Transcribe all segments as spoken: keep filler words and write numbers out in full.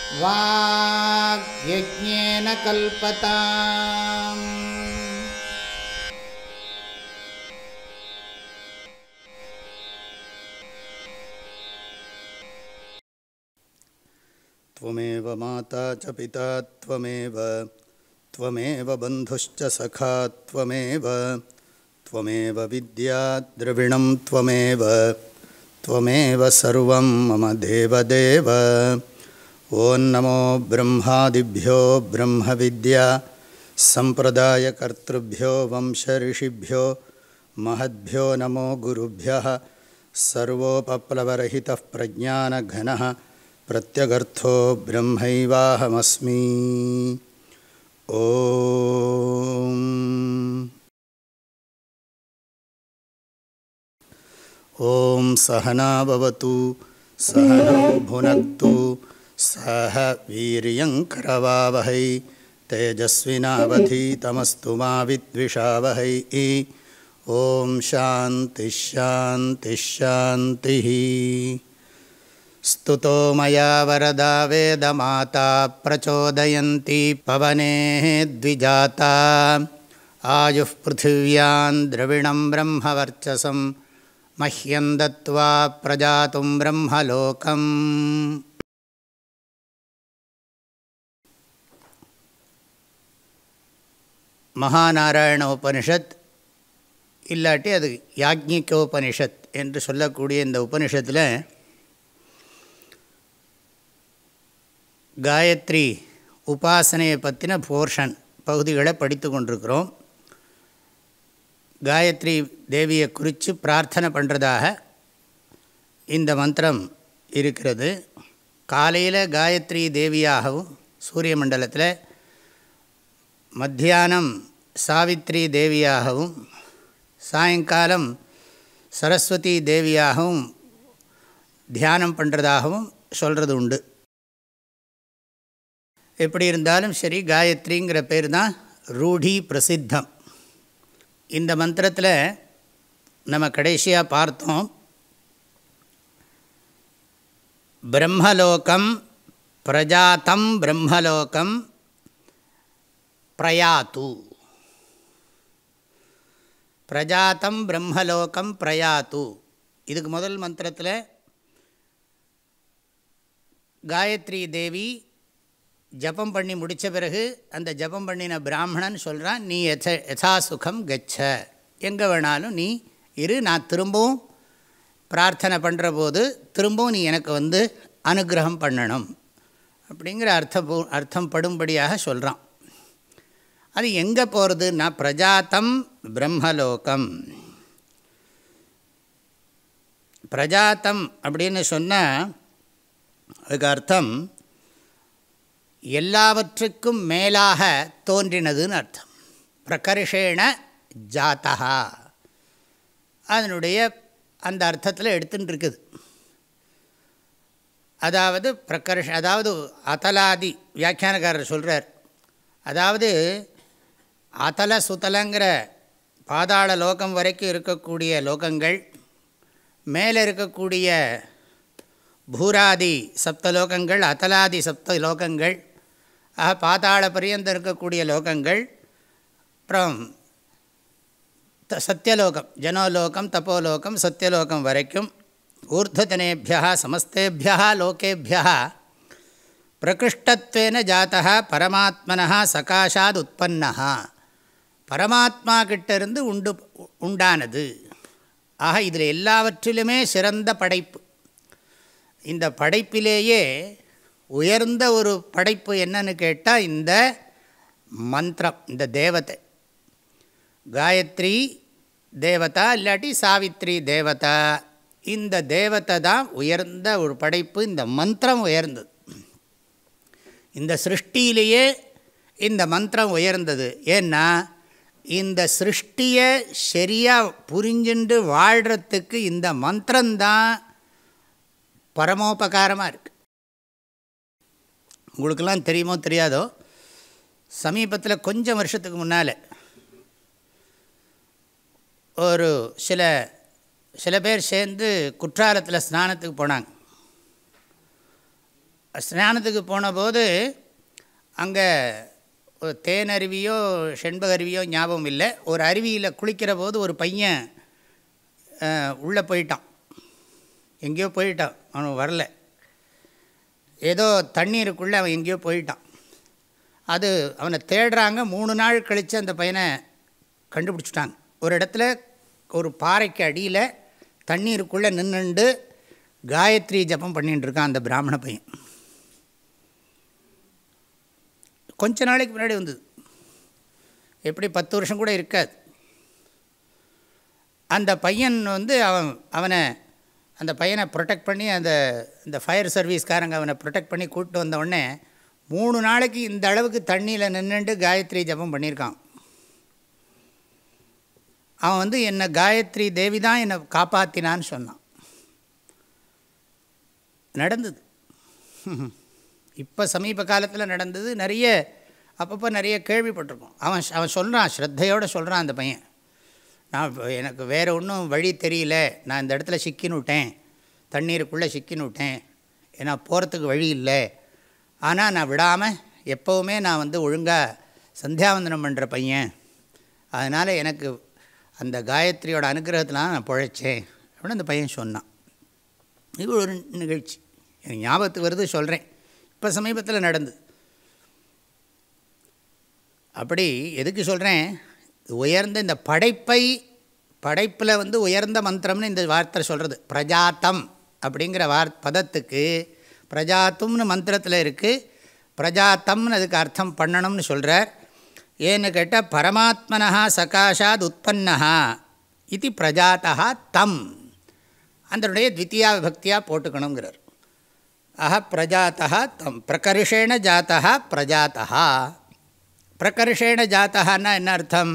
வாக்யஜ்ஞேன கல்பதாம். த்வமேவ மாதா ச பிதா த்வமேவ த்வமேவ பந்துஷ்ச சகா த்வமேவ த்வமேவ வித்யா த்ரவிணம் த்வமேவ த்வமேவ சர்வம் மம தேவதேவ. ஓம் நமோ பிரம்மாதிப்யோ பிரம்ம வித்யா சம்பிரதாய கர்த்ருப்யோ வம்ச ரிஷிப்யோ மஹத்யோ நமோ குருப்யः. சர்வோபப்ளவரஹிதः பிரஜ்ஞானகணः பிரத்யகர்த்தோ பிரம்மைவாஹமஸ்மி. ஓம் ஓம் சஹனா பவது சஹனௌ புனக்து சஹ வீர்யங்கரவாவஹை தேஜஸ்வினாவதீதமஸ்து மா வித்விஷாவஹை. ஓம் சாந்தி ஷாந்தி ஷாந்தி. ஸ்துதோ மயா வரதா வேதமாதா பிரச்சோதயந்தி பவனேः த்விஜாதா. ஆயுः பிருथिव्यां द्रविणं ब्रह्मवर्चसं मह्यं दत्त्वा प्रजातुं ब्रह्मलोकम्. மகாநாராயண உபனிஷத் இல்லாட்டி அது யாக்ஞிகோபனிஷத் என்று சொல்லக்கூடிய இந்த உபனிஷத்தில் காயத்ரி உபாசனையை பற்றின போர்ஷன் பகுதிகளை படித்து கொண்டிருக்கிறோம். காயத்ரி தேவியை குறித்து பிரார்த்தனை பண்ணுறதாக இந்த மந்திரம் இருக்கிறது. காலையில் காயத்ரி தேவியாகவும் சூரிய மண்டலத்தில், மத்தியானம் சாவித்ரி தேவியாகவும், சாயங்காலம் சரஸ்வதி தேவியாகவும் தியானம் பண்ணுறதாகவும் சொல்கிறது உண்டு. எப்படி இருந்தாலும் சரி, காயத்ரிங்கிற பேர் தான் ரூಢி பிரசித்தம். இந்த மந்திரத்தில் நம்ம கடைசியாக பார்த்தோம், பிரம்மலோகம் பிரஜாத்தம் பிரம்மலோகம் பிரயாத்து. பிரஜாத்தம் பிரம்மலோகம் பிரயாத்து. இதுக்கு முதல் மந்திரத்தில் காயத்ரி தேவி ஜபம் பண்ணி முடித்த பிறகு அந்த ஜபம் பண்ணின பிராமணன் சொல்கிறான், நீ யச யசா சுகம் கச்ச, எங்கே வேணாலும் நீ இரு, நான் திரும்பவும் பிரார்த்தனை பண்ணுற போது திரும்பவும் நீ எனக்கு வந்து அனுகிரகம் பண்ணணும் அப்படிங்கிற அர்த்தம் அர்த்தம் படும்படியாக சொல்கிறான். அது எங்கே போகிறதுன்னா பிரஜாத்தம் பிரம்மலோகம். பிரஜாத்தம் அப்படின்னு சொன்னால் அதுக்கு அர்த்தம் எல்லாவற்றுக்கும் மேலாக தோன்றினதுன்னு அர்த்தம். பிரகர்ஷேண ஜாத்தா அதனுடைய அந்த அர்த்தத்தில் எடுத்துன்னு இருக்குது. அதாவது பிரகர்ஷ அதாவது அதலாதி வியாக்கியானக்காரர் சொல்கிறார். அதாவது அதல சுதலங்கிற பாதாள லோகம் வரைக்கும் இருக்கக்கூடிய லோகங்கள், மேலே இருக்கக்கூடிய பூராதி சப்தலோகங்கள், அதலாதி சப்த லோகங்கள், ஆக பாதாள பரியந்தம் இருக்கக்கூடிய லோகங்கள், அப்புறம் சத்தியலோகம், ஜனோலோகம், தப்போலோகம், சத்தியலோகம் வரைக்கும் ஊர்த்வஜனேபியா சமஸ்தேபியா லோகேபியா பிரகிருஷ்டத்வேன ஜாத்தா பரமாத்மனः சகாஷாத் உற்பன்னः, பரமாத்மா கிட்டேருந்து உண்டு உண்டானது. ஆக இதில் எல்லாவற்றிலுமே சிறந்த படைப்பு. இந்த படைப்பிலேயே உயர்ந்த ஒரு படைப்பு என்னன்னு கேட்டால் இந்த மந்திரம், இந்த தேவதை காயத்ரி தேவதா இல்லாட்டி சாவித்ரி தேவதா. இந்த தேவதை தான் உயர்ந்த ஒரு படைப்பு. இந்த மந்திரம் உயர்ந்தது. இந்த சிருஷ்டியிலேயே இந்த மந்திரம் உயர்ந்தது. ஏன்னா இந்த சிருஷ்டியை சரியாக புரிஞ்சுண்டு வாழ்கிறதுக்கு இந்த மந்திரம்தான் பரமோபகாரமாக இருக்குது. உங்களுக்கெல்லாம் தெரியுமோ தெரியாதோ, சமீபத்தில் கொஞ்சம் வருஷத்துக்கு முன்னால் ஒரு சில சில பேர் சேர்ந்து குற்றாலத்தில் ஸ்நானத்துக்கு போனாங்க. ஸ்நானத்துக்கு போன போது அங்கே தேனருவியோ செண்பகருவியோ ஞாபகம் இல்லை, ஒரு அருவியில் குளிக்கிற போது ஒரு பையன் உள்ளே போயிட்டான், எங்கேயோ போயிட்டான், அவனுக்கு வரல, ஏதோ தண்ணீருக்குள்ளே அவன் எங்கேயோ போயிட்டான். அது அவனை தேடுறாங்க. மூணு நாள் கழித்து அந்த பையனை கண்டுபிடிச்சிட்டாங்க. ஒரு இடத்துல ஒரு பாறைக்கு அடியில் தண்ணீருக்குள்ளே நின்றுண்டு காயத்ரி ஜபம் பண்ணிகிட்டு இருக்கான் அந்த பிராமண பையன். கொஞ்ச நாளைக்கு முன்னாடி வந்தது, எப்படி பத்து வருஷம் கூட இருக்காது. அந்த பையன் வந்து அவன் அவனை அந்த பையனை ப்ரொடெக்ட் பண்ணி அந்த இந்த ஃபயர் சர்வீஸ்காரங்க அவனை ப்ரொடெக்ட் பண்ணி கூப்பிட்டு வந்த உடனே மூணு நாளைக்கு இந்த அளவுக்கு தண்ணியில் நின்றுட்டு காயத்ரி ஜபம் பண்ணியிருக்கான். அவன் வந்து என்னை காயத்ரி தேவி தான் என்னை காப்பாற்றினான்னு சொன்னான். நடந்தது, இப்போ சமீப காலத்தில் நடந்தது. நிறைய அப்பப்போ நிறைய கேள்விப்பட்டிருக்கோம். அவன் அவன் சொல்கிறான், ஸ்ரத்தையோடு சொல்கிறான் அந்த பையன், நான் எனக்கு வேறு ஒன்றும் வழி தெரியல, நான் இந்த இடத்துல சிக்கின்னு விட்டேன், தண்ணீருக்குள்ளே சிக்கின்னு விட்டேன், ஏன்னா போகிறதுக்கு வழி இல்லை, ஆனால் நான் விடாமல் எப்போவுமே நான் வந்து ஒழுங்காக சந்தியாவந்தனம் பண்ணுற பையன், அதனால் எனக்கு அந்த காயத்ரியோட அனுகிரகத்திலாம் நான் பிழைச்சேன் அப்படின்னு அந்த பையன் சொன்னான். இது ஒரு நிகழ்ச்சி எனக்கு ஞாபகத்துக்கு வருது, சொல்கிறேன். இப்போ சமீபத்தில் நடந்தது. அப்படி எதுக்கு சொல்கிறேன், உயர்ந்த இந்த படைப்பை படைப்பில் வந்து உயர்ந்த மந்திரம்னு இந்த வார்த்தை சொல்கிறது. பிரஜாத்தம் அப்படிங்கிற வார் பதத்துக்கு பிரஜாத்தும்னு மந்திரத்தில் இருக்குது, பிரஜாத்தம்னு அதுக்கு அர்த்தம் பண்ணணும்னு சொல்கிறார். ஏன்னு கேட்டால் பரமாத்மனா சகாஷாத் உற்பன்னா இது பிரஜாத்தா தம், அதனுடைய த்வித்தியா விபக்தியாக போட்டுக்கணுங்கிறார். ஆஹா பிரஜாத்தா தம் பிரகர்ஷேண ஜாத்தா பிரஜாத்தா. பிரகர்ஷேண ஜாத்தகான்னா என்ன அர்த்தம்,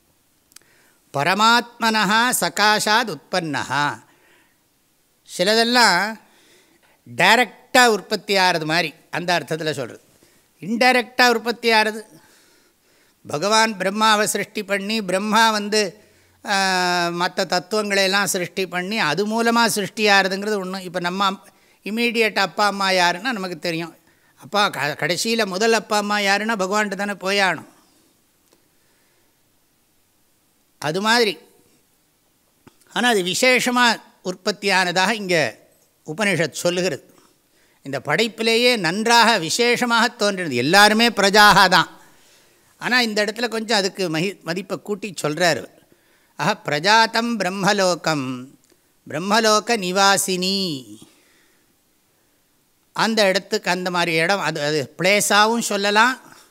பரமாத்மனா சகாஷாத் உற்பன்னா. சிலதெல்லாம் டைரக்டாக உற்பத்தி ஆகிறது மாதிரி அந்த அர்த்தத்தில் சொல்கிறது. இன்டைரக்டாக உற்பத்தி ஆகிறது, பகவான் பிரம்மாவை சிருஷ்டி பண்ணி பிரம்மா வந்து மற்ற தத்துவங்களையெல்லாம் சிருஷ்டி பண்ணி அது மூலமாக சிருஷ்டி ஆகிறதுங்கிறது ஒன்று. இப்போ நம்ம இமீடியட் அப்பா அம்மா யாருன்னா நமக்கு தெரியும். அப்பா க கடைசியில் முதல் அப்பா அம்மா யாருன்னா பகவான்கிட்ட தானே போயாகணும். அது மாதிரி. ஆனால் அது விசேஷமாக உற்பத்தியானதாக இங்கே உபனிஷத் சொல்லுகிறது. இந்த படைப்பிலேயே நன்றாக விசேஷமாக தோன்றினது. எல்லாருமே பிரஜாக தான், ஆனால் இந்த இடத்துல கொஞ்சம் அதுக்கு மகி மதிப்பை கூட்டி சொல்கிறார். ஆஹா பிரஜாத்தம் பிரம்மலோகம் பிரம்மலோக நிவாசினி. அந்த இடத்துக்கு அந்த மாதிரி இடம் அது அது பிளேஸாகவும் சொல்லலாம்.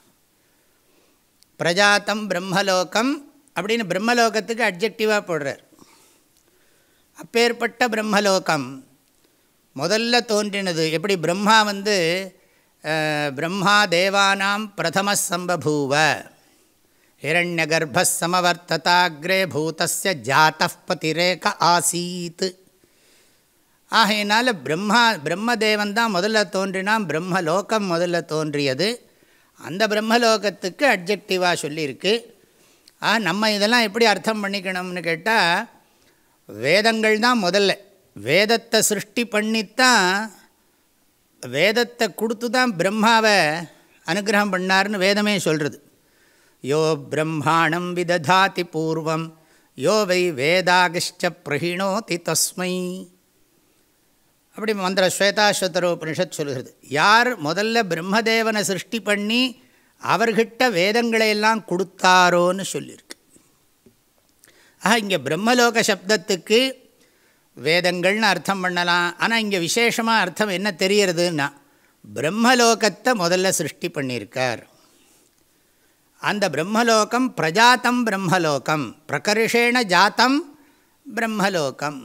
பிரஜாத்தம் பிரம்மலோகம் அப்படின்னு பிரம்மலோகத்துக்கு அட்ஜெக்டிவாக போடுறார். அப்பேற்பட்ட பிரம்மலோகம் முதல்ல தோன்றினது. எப்படி பிரம்மா வந்து பிரம்மா தேவானாம் பிரதம சம்பபூவ ஹிரண்யகர்ப்ப சமவர்த்ததாக்ரே பூதஸ்ய ஜாதஃ பதிரேக ஆசீத். ஆகையினால் பிரம்மா பிரம்மதேவன் தான் முதல்ல தோன்றினான், பிரம்மலோகம் முதல்ல தோன்றியது. அந்த பிரம்மலோகத்துக்கு அட்ஜெக்டிவாக சொல்லியிருக்கு. ஆ நம்ம இதெல்லாம் எப்படி அர்த்தம் பண்ணிக்கணும்னு கேட்டால், வேதங்கள் தான் முதல்ல. வேதத்தை சிருஷ்டி பண்ணித்தான், வேதத்தை கொடுத்து தான் பிரம்மாவை அனுகிரகம் பண்ணார்னு வேதமே சொல்கிறது. யோ பிரம்மாணம் விததாதி பூர்வம் யோ வை வேதாகிஷ்ட பிரஹிணோதி தஸ்மை. அப்படி மந்திர ஸ்வேதாஸ்வதரோபனிஷத் சொல்கிறது. யார் முதல்ல பிரம்மதேவனை சிருஷ்டி பண்ணி அவர்கிட்ட வேதங்களையெல்லாம் கொடுத்தாரோன்னு சொல்லியிருக்கு. ஆக இங்கே பிரம்மலோக சப்தத்துக்கு வேதங்கள்னு அர்த்தம் பண்ணலாம். ஆனால் இங்கே விசேஷமாக அர்த்தம் என்ன தெரிகிறதுன்னா, பிரம்மலோகத்தை முதல்ல சிருஷ்டி பண்ணியிருக்கார். அந்த பிரம்மலோகம் பிரஜாத்தம் பிரம்மலோகம் பிரகர்ஷேண ஜாத்தம் பிரம்மலோகம்.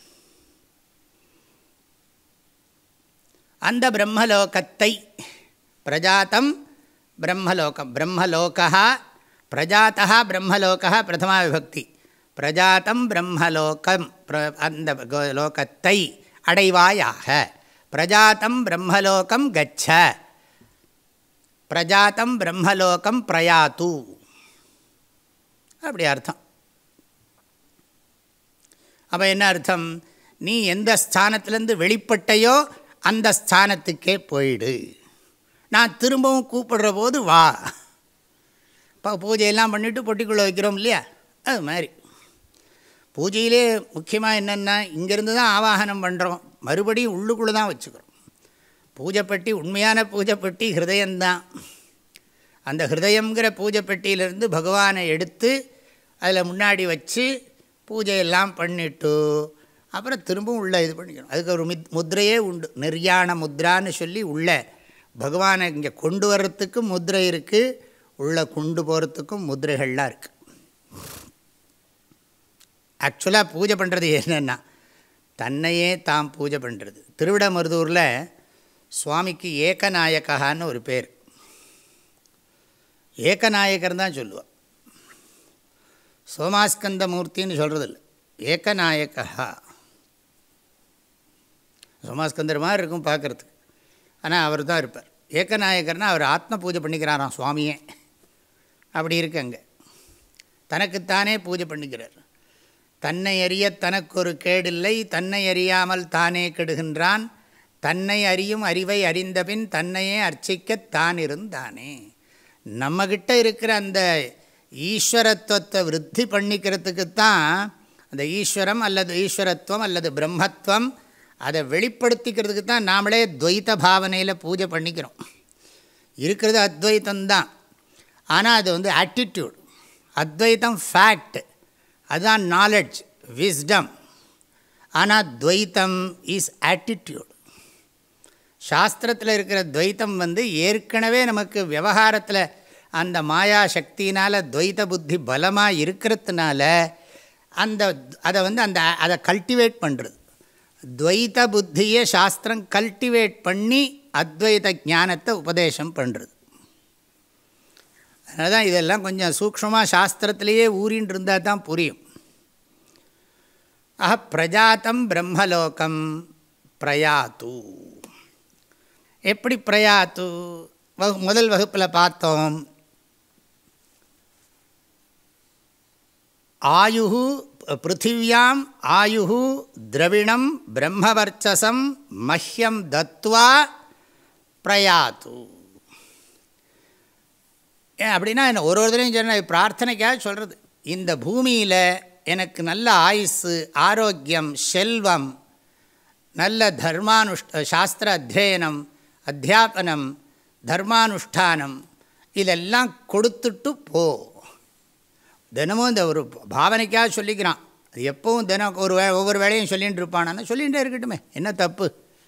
அந்த பிரம்மலோகத்தை பிரஜாத்தம் பிரம்மலோகம் பிரம்மலோகா பிரஜாத்தா பிரம்மலோகா பிரதமா விபக்தி. பிரஜாத்தம் பிரம்மலோகம் அந்த லோகத்தை அடைவாயாக. பிரஜாத்தம் பிரம்மலோகம் கச்ச, பிரஜாத்தம் பிரம்மலோகம் பிரயாத்து. அப்படி அர்த்தம். அப்போ என்ன அர்த்தம், நீ எந்த ஸ்தானத்திலேருந்து வெளிப்பட்டையோ அந்த ஸ்தானத்துக்கே போயிடு, நான் திரும்பவும் கூப்பிடுற போது வா. இப்போ பூஜையெல்லாம் பண்ணிவிட்டு பொட்டிக்குள்ளே வைக்கிறோம் இல்லையா, அது மாதிரி பூஜையிலே முக்கியமாக என்னென்னா இங்கேருந்து தான் ஆவாகனம் பண்ணுறோம், மறுபடியும் உள்ளுக்குள்ளே தான் வச்சுக்கிறோம். பூஜைப்பட்டி, உண்மையான பூஜைப்பட்டி ஹிருதயம்தான். அந்த ஹிருதயங்கிற பூஜைப்பட்டியிலேருந்து பகவானை எடுத்து அதில் முன்னாடி வச்சு பூஜையெல்லாம் பண்ணிவிட்டு அப்புறம் திரும்பவும் உள்ளே இது பண்ணிக்கணும். அதுக்கு ஒரு மித் முத்திரையே உண்டு, நிர்யாண முத்ரான்னு சொல்லி உள்ள பகவானை இங்கே கொண்டு வர்றதுக்கு முத்திரை இருக்குது, உள்ளே கொண்டு போகிறதுக்கும் முத்திரைகள்லாம் இருக்குது. ஆக்சுவலாக பூஜை பண்ணுறது என்னென்னா தன்னையே தாம் பூஜை பண்ணுறது. திருவிடமருதூரில் சுவாமிக்கு ஏகநாயக்கான்னு ஒரு பேர். ஏகநாயகர் தான் சொல்லுவாள், சோமாஸ்கந்த மூர்த்தின்னு சொல்கிறது இல்லை, ஏகநாயக்கா. சோமாஸ்கந்தர் மாதிரி இருக்கும் பார்க்குறதுக்கு, ஆனால் அவர் தான் இருப்பார். ஏகநாயகர்னால் அவர் ஆத்ம பூஜை பண்ணிக்கிறாராம் சுவாமியே, அப்படி இருக்கு. அங்கே தனக்குத்தானே பூஜை பண்ணிக்கிறார். தன்னை அறிய தனக்கொரு கேடில்லை, தன்னை அறியாமல் தானே கெடுகின்றான், தன்னை அறியும் அறிவை அறிந்தபின் தன்னையே அர்ச்சிக்கத்தான் இருந்தானே. நம்மக்கிட்ட இருக்கிற அந்த ஈஸ்வரத்துவத்தை விருத்தி பண்ணிக்கிறதுக்குத்தான் அந்த ஈஸ்வரம் அல்லது ஈஸ்வரத்துவம் அல்லது பிரம்மத்துவம் அதை வெளிப்படுத்திக்கிறதுக்கு தான் நாமளே துவைத்த பாவனையில் பூஜை பண்ணிக்கிறோம். இருக்கிறது அத்வைத்தம்தான், ஆனால் அது வந்து ஆட்டிடியூட். அத்வைத்தம் ஃபேக்ட், அதுதான் நாலெட்ஜ், விஸ்டம். ஆனால் துவைத்தம் இஸ் ஆட்டிடியூட். சாஸ்திரத்தில் இருக்கிற துவைத்தம் வந்து ஏற்கனவே நமக்கு விவகாரத்தில் அந்த மாயா சக்தினால் துவைத்த புத்தி பலமாக இருக்கிறதுனால அந்த அதை வந்து அந்த அதை கல்டிவேட் பண்ணுறது. துவைத்த புத்தியை சாஸ்திரம் கல்டிவேட் பண்ணி அத்வைத ஞானத்தை உபதேசம் பண்ணுறது. அதனால தான் இதெல்லாம் கொஞ்சம் சூக்ஷ்மமாக சாஸ்திரத்திலேயே ஊறின்னு இருந்தால் தான் புரியும். ஆஹ பிரஜாத்தம் பிரம்மலோகம் பிரயாத்து. எப்படி பிரயாத்து? வகு முதல் வகுப்பில் பார்த்தோம். ஆயுஹு பிருத்திவியாம் ஆயுஹு திரவிணம் பிரம்மவர்ச்சசம் மஹ்யம் தத்வா பிரயாத்து. ஏன் அப்படின்னா என்ன, ஒரு ஒரு தடவையும் சொன்ன பிரார்த்தனைக்காக சொல்கிறது. இந்த பூமியில் எனக்கு நல்ல ஆயுசு, ஆரோக்கியம், செல்வம், நல்ல தர்மானுஷ்ட சாஸ்திர அத்தியனம், அத்தியாபனம், தர்மானுஷ்டானம் இதெல்லாம் கொடுத்துட்டு போ. தினமும் இந்த ஒரு பாவனைக்காக சொல்லிக்கிறான். அது எப்பவும் தினம் ஒரு வே ஒவ்வொரு வேலையும் சொல்லிகிட்டு இருப்பானா, சொல்லிகிட்டே இருக்கட்டுமே, என்ன தப்பு?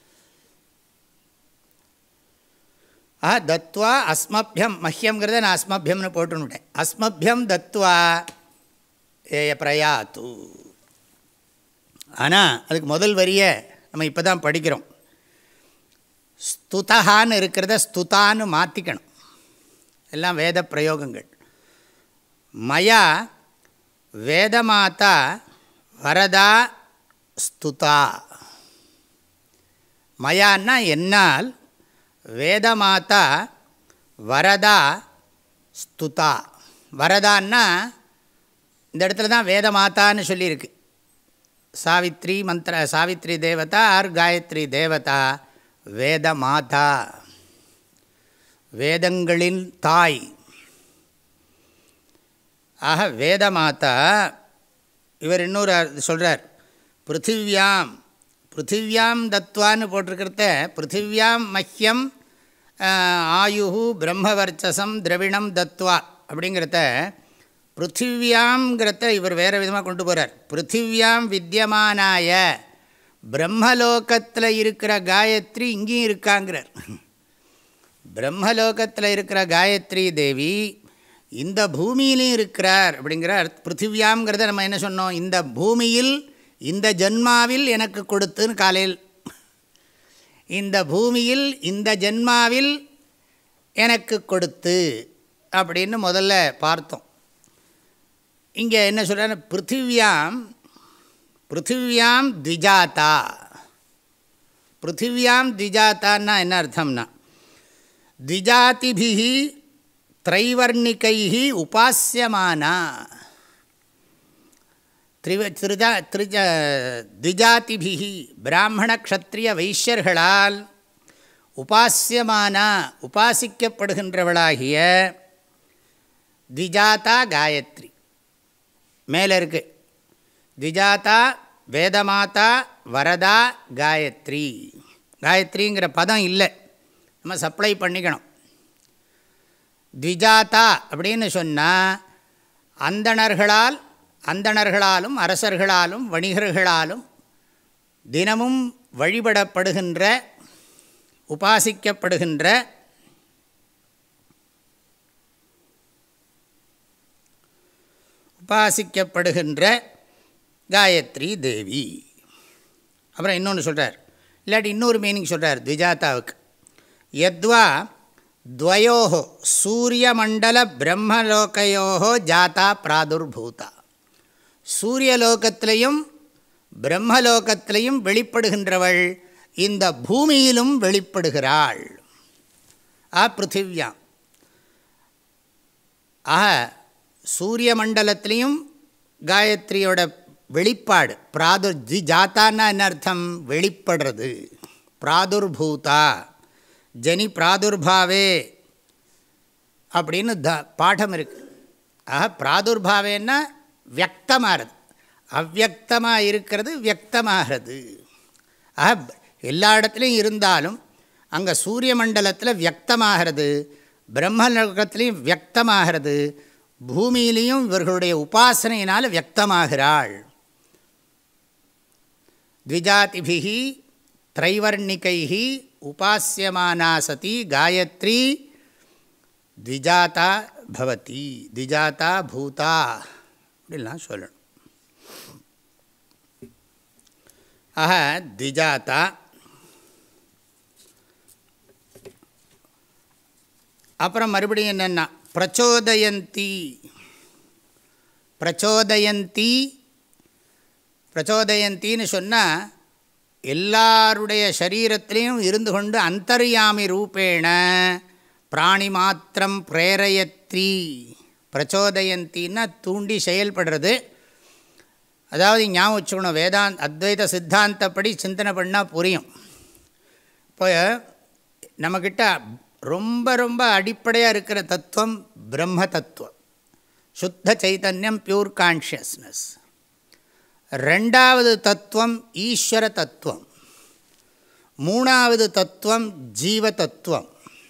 ஆ தத்வா அஸ்மபியம், மஹ்யங்கிறத நான் அஸ்மபியம்னு போட்டுன்னுட்டேன். அஸ்மபியம் தத்வா ஏ பிரயாத்து. ஆனால் அதுக்கு முதல் வரியை நம்ம இப்போ தான் படிக்கிறோம். ஸ்துதான்னு இருக்கிறத ஸ்துதான்னு மாற்றிக்கணும். எல்லாம் வேத பிரயோகங்கள். மயா வேதமாதா வரதா ஸ்துதா. மயான்னா என்னால், வேதமாதா வரதா ஸ்துதா. வரதான்னா இந்த இடத்துல தான் வேதமாதான்னு சொல்லியிருக்கு. சாவித்ரி மந்திர, சாவித்ரி தேவதா ஆர் காயத்ரி தேவதா வேதமாதா, வேதங்களின் தாய். ஆக வேதமாதா. இவர் இன்னொரு சொல்கிறார், பிருத்திவியாம் பிருத்திவியாம் தத்வான்னு போட்டிருக்கிறத பிருத்திவியாம் மஹ்யம் ஆயுஹு பிரம்மவர்ச்சசம் திரவிணம் தத்வா அப்படிங்கிறத பிருத்திவியாம்ங்கிறத இவர் வேறு விதமாக கொண்டு போகிறார். பிருத்திவியாம் வித்தியமானாய, பிரம்மலோகத்தில் இருக்கிற காயத்ரி இங்கேயும் இருக்காங்கிறார். பிரம்மலோகத்தில் இருக்கிற காயத்ரி தேவி இந்த பூமியிலையும் இருக்கிறார் அப்படிங்கிறார். பிருத்திவியாம்ங்கிறத நம்ம என்ன சொன்னோம், இந்த பூமியில் இந்த ஜன்மாவில் எனக்கு கொடுத்துன்னு காலையில், இந்த பூமியில் இந்த ஜன்மாவில் எனக்கு கொடுத்து அப்படின்னு முதல்ல பார்த்தோம். இங்கே என்ன சொல்கிறார், பிருத்திவியாம் பிருத்திவியாம் த்விஜாதா. பிருத்திவியாம் த்விஜாத்தான்னா என்ன அர்த்தம்னா, த்விஜாதிபிஹி த்ரைவர்ணிகைஹி உபாஸ்யமானா. திரிவ திருஜா திரிஜ திஜாதிபிஹி பிராமண க்ஷத்ரிய வைஷ்யர்களால் உபாசியமானா உபாசிக்கப்படுகின்றவளாகிய த்விஜாதா காயத்ரி மேலே இருக்கு. த்விஜாதா வேதமாதா வரதா காயத்ரி. காயத்ரிங்கிற பதம் இல்லை, நம்ம சப்ளை பண்ணிக்கணும். த்விஜாதா அப்படின்னு சொன்னால் அந்தணர்களால் அந்தணர்களாலும் அரசர்களாலும் வணிகர்களாலும் தினமும் வழிபடப்படுகின்ற உபாசிக்கப்படுகின்ற உபாசிக்கப்படுகின்ற காயத்ரி தேவி. அப்புறம் இன்னொன்று சொல்கிறார், இல்லாட்டி இன்னொரு மீனிங் சொல்கிறார் த்விஜாதாவுக்கு. யத்வா துவயோஹோ சூரியமண்டல பிரம்மலோகையோஹோ ஜாதா பிராதுர்பூதா. சூரியலோகத்திலையும் பிரம்மலோகத்திலையும் வெளிப்படுகின்றவள் இந்த பூமியிலும் வெளிப்படுகிறாள். ஆ பிருத்திவியாம். ஆக சூரிய மண்டலத்திலையும் காயத்ரியோட வெளிப்பாடு பிராதுர் ஜி ஜாத்தான்னா என்ன அர்த்தம்? வெளிப்படுறது. பிராதுர்பூதா ஜனி பிராதுர்பாவே அப்படின்னு த பாடம் இருக்குது. ஆக பிராதுர்பாவேன்னா வியக்தமாகிறது, அவ்வியக்தமாக இருக்கிறது வியக்தமாகிறது. ஆக எல்லா இடத்துலையும் இருந்தாலும் அங்கே சூரிய மண்டலத்தில் வியக்தமாகிறது, பிரம்மலோகத்திலையும் வியக்தமாகிறது, பூமியிலையும் இவர்களுடைய உபாசனையினால் வியக்தமாகிறாள். த்விஜாதிபிஹி த்ரைவர்ணிகைஹி உபாஸ்யமானா சதி காயத்ரி த்விஜாதா பவதி. த்விஜாதா பூதா அப்படிலாம் சொல்லணும். ஆஹ த்விஜாதா. அப்புறம் மறுபடியும் என்னென்னா பிரச்சோதயந்தி. பிரச்சோதயந்தி பிரச்சோதயந்தின்னு சொன்னால் எல்லாருடைய சரீரத்திலையும் இருந்து கொண்டு அந்தர்யாமி ரூபேண பிராணி மாத்திரம் பிரேரயத்ரி. பிரச்சோதயந்தின்னா தூண்டி செயல்படுறது. அதாவது ஞாபகம் வச்சுக்கணும், வேதாந்த் அத்வைத சித்தாந்தப்படி சிந்தனை பண்ணால் புரியும். இப்போ நம்மக்கிட்ட ரொம்ப ரொம்ப அடிப்படையாக இருக்கிற தத்துவம் பிரம்ம தத்துவம், சுத்த சைத்தன்யம், பியூர் கான்ஷியஸ்னஸ். ரெண்டாவது தத்துவம் ஈஸ்வர தத்துவம். மூணாவது தத்துவம் ஜீவ தத்துவம்.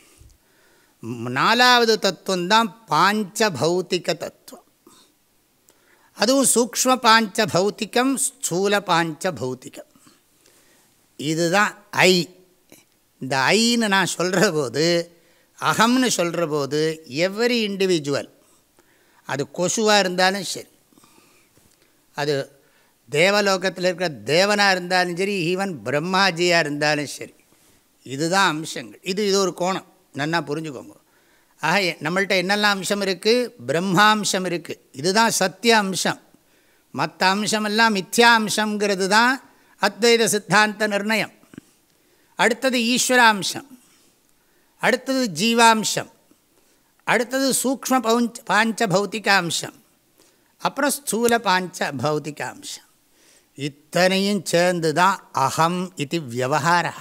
நாலாவது தத்துவம் தான் பாஞ்ச பௌத்திக தத்துவம். அதுவும் சூக்ஷ்ம பாஞ்ச பௌத்திகம், ஸ்தூல பாஞ்ச பௌத்திகம். இதுதான் ஐ. இந்த ஐன்னு நான் சொல்கிற போது, அகம்னு சொல்கிற போது எவ்வரி இண்டிவிஜுவல், அது கொசுவாக இருந்தாலும் சரி, அது தேவலோகத்தில் இருக்கிற தேவனாக இருந்தாலும் சரி, ஈவன் பிரம்மாஜியாக இருந்தாலும் சரி, இதுதான் அம்சங்கள். இது இது ஒரு கோணம், நன்னா புரிஞ்சுக்கோங்க. ஆக நம்மள்கிட்ட என்னெல்லாம் அம்சம் இருக்குது? பிரம்மாம்சம் இருக்குது, இதுதான் சத்திய அம்சம். மற்ற அம்சமெல்லாம் மித்யா அம்சங்கிறது தான் அத்வைத சித்தாந்த நிர்ணயம். அடுத்தது ஈஸ்வராம்சம், அடுத்தது ஜீவாம்சம், அடுத்தது சூக்ஷ்ம பௌஞ்ச பாஞ்ச பௌத்திகாம்சம், அப்புறம் ஸ்தூல பாஞ்ச பௌத்திகாம்சம். இத்தனையும் சேர்ந்து தான் அகம் இது வியவஹாரா.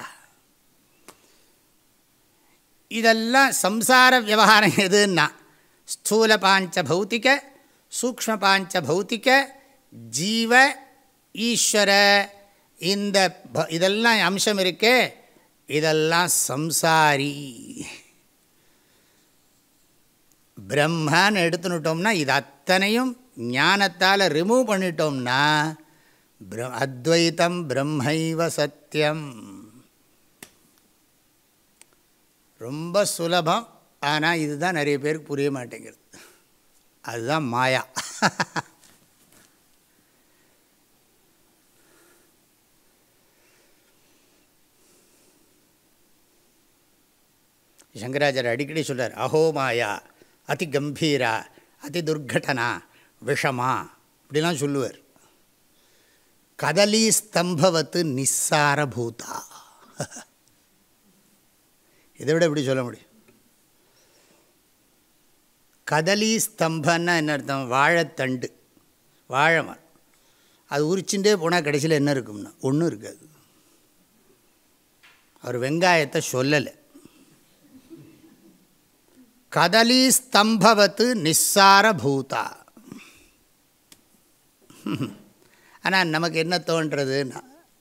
இதெல்லாம் சம்சார விவகாரம். எதுன்னா ஸ்தூல பாஞ்ச பௌத்திக, சூக்ஷ்ம பாஞ்ச பௌத்திக, ஜீவ, ஈஸ்வர, இந்த இதெல்லாம் அம்சம் இருக்கே, இதெல்லாம் சம்சாரி. பிரம்மன்னு எடுத்துனுட்டோம்னா இது அத்தனையும் ஞானத்தால் ரிமூவ் பண்ணிட்டோம்னா அத்வைத்தம் பிரம்மைவ சத்தியம். ரொம்ப சுலபம். ஆனால் இதுதான் நிறைய பேருக்கு புரிய மாட்டேங்கிறது. அதுதான் மாயா. சங்கராச்சாரியர் அடிக்கடி சொல்கிறார், அஹோ மாயா அதி கம்பீரா அதி துர்கடனா விஷமா இப்படிலாம் சொல்லுவார். கதலி ஸ்தம்பவத்து நிஸ்ஸாரபூதா. இதை விட எப்படி சொல்ல முடியும்? கதலி ஸ்தம்பன்னா என்ன அர்த்தம்? வாழைத்தண்டு, வாழை மரம். அது உரிச்சுட்டே போனால் கடைசியில் என்ன இருக்கும்னா ஒன்றும் இருக்காது. அவர் வெங்காயத்தை சொல்லலை. கதலி ஸ்தம்பவத்து நிஸ்ஸார பூதா. ஆனால் நமக்கு என்ன தோன்றதுன்னா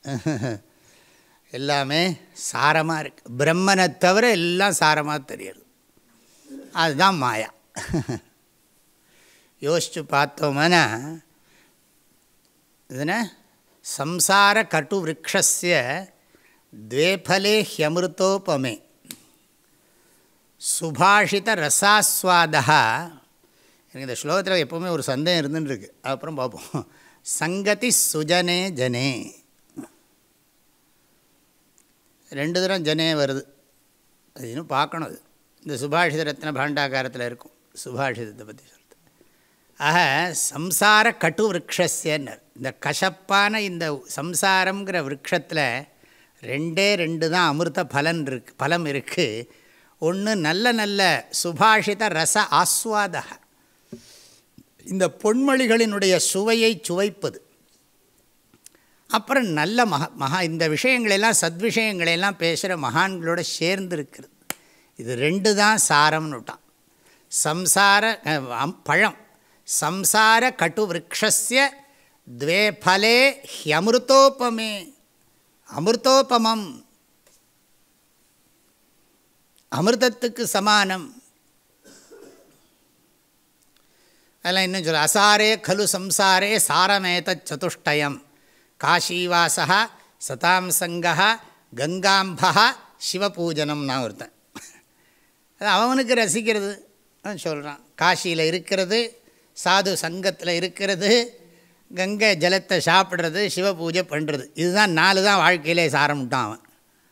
எல்லாமே சாரமாக இருக்குது. பிரம்மனை தவிர எல்லாம் சாரமாக தெரியுது. அதுதான் மாயா. யோசித்து பார்த்தோம்னா இதுனா சம்சார கட்டு விரக்ஷஸ்ய த்வேஃபலே ஹ்யமிருதோபமே சுபாஷித ரசாஸ்வாதா. எனக்கு இந்த ஸ்லோகத்தில் எப்போவுமே ஒரு சந்தேகம் இருந்துருக்கு, அப்புறம் பார்ப்போம். சங்கதி சுஜனே ஜனே, ரெண்டு தரம் ஜனே வருது, அது இன்னும் பார்க்கணும். அது இந்த சுபாஷித ரத்ன பாண்டாகாரத்தில் இருக்கும் சுபாஷிதத்தை பற்றி சொல்கிறது. ஆக சம்சார கட்டு விரக்ஷஸ்யன்னர், இந்த கசப்பான இந்த சம்சாரங்கிற விரக்ஷத்தில் ரெண்டே ரெண்டு தான் அமிர்த பலன் இருக்கு பலம் இருக்குது. ஒன்று நல்ல நல்ல சுபாஷித ரச ஆஸ்வாத, இந்த பொன்மொழிகளினுடைய சுவையை சுவைப்பது. அப்புறம் நல்ல மகா மகா இந்த விஷயங்களெல்லாம் சத்விஷயங்களெல்லாம் பேசுகிற மகான்களோட சேர்ந்து இருக்கிறது. இது ரெண்டு தான் சாரம்னு விட்டான். சம்சார பழம் சம்சார கட்டு விரக்ஷஸ்ய த்வே பலே ஹ்யமிருதோபமே, அமிர்தோபமம், அமிர்தத்துக்கு சமானம். அதெல்லாம் இன்னும் சொல்ல, அசாரே கலு சம்சாரே சாரமேத சதுஷ்டயம் காஷீவாசா சதாம் சங்கா கங்காம்பா சிவபூஜனம். நான் ஒருத்தன் அது அவனுக்கு ரசிக்கிறது சொல்கிறான். காஷியில் இருக்கிறது, சாது சங்கத்தில் இருக்கிறது, கங்கை ஜலத்தை சாப்பிட்றது, சிவ பூஜை பண்ணுறது, இதுதான் நாலு தான் வாழ்க்கையிலே சாரம்ட்டான் அவன்.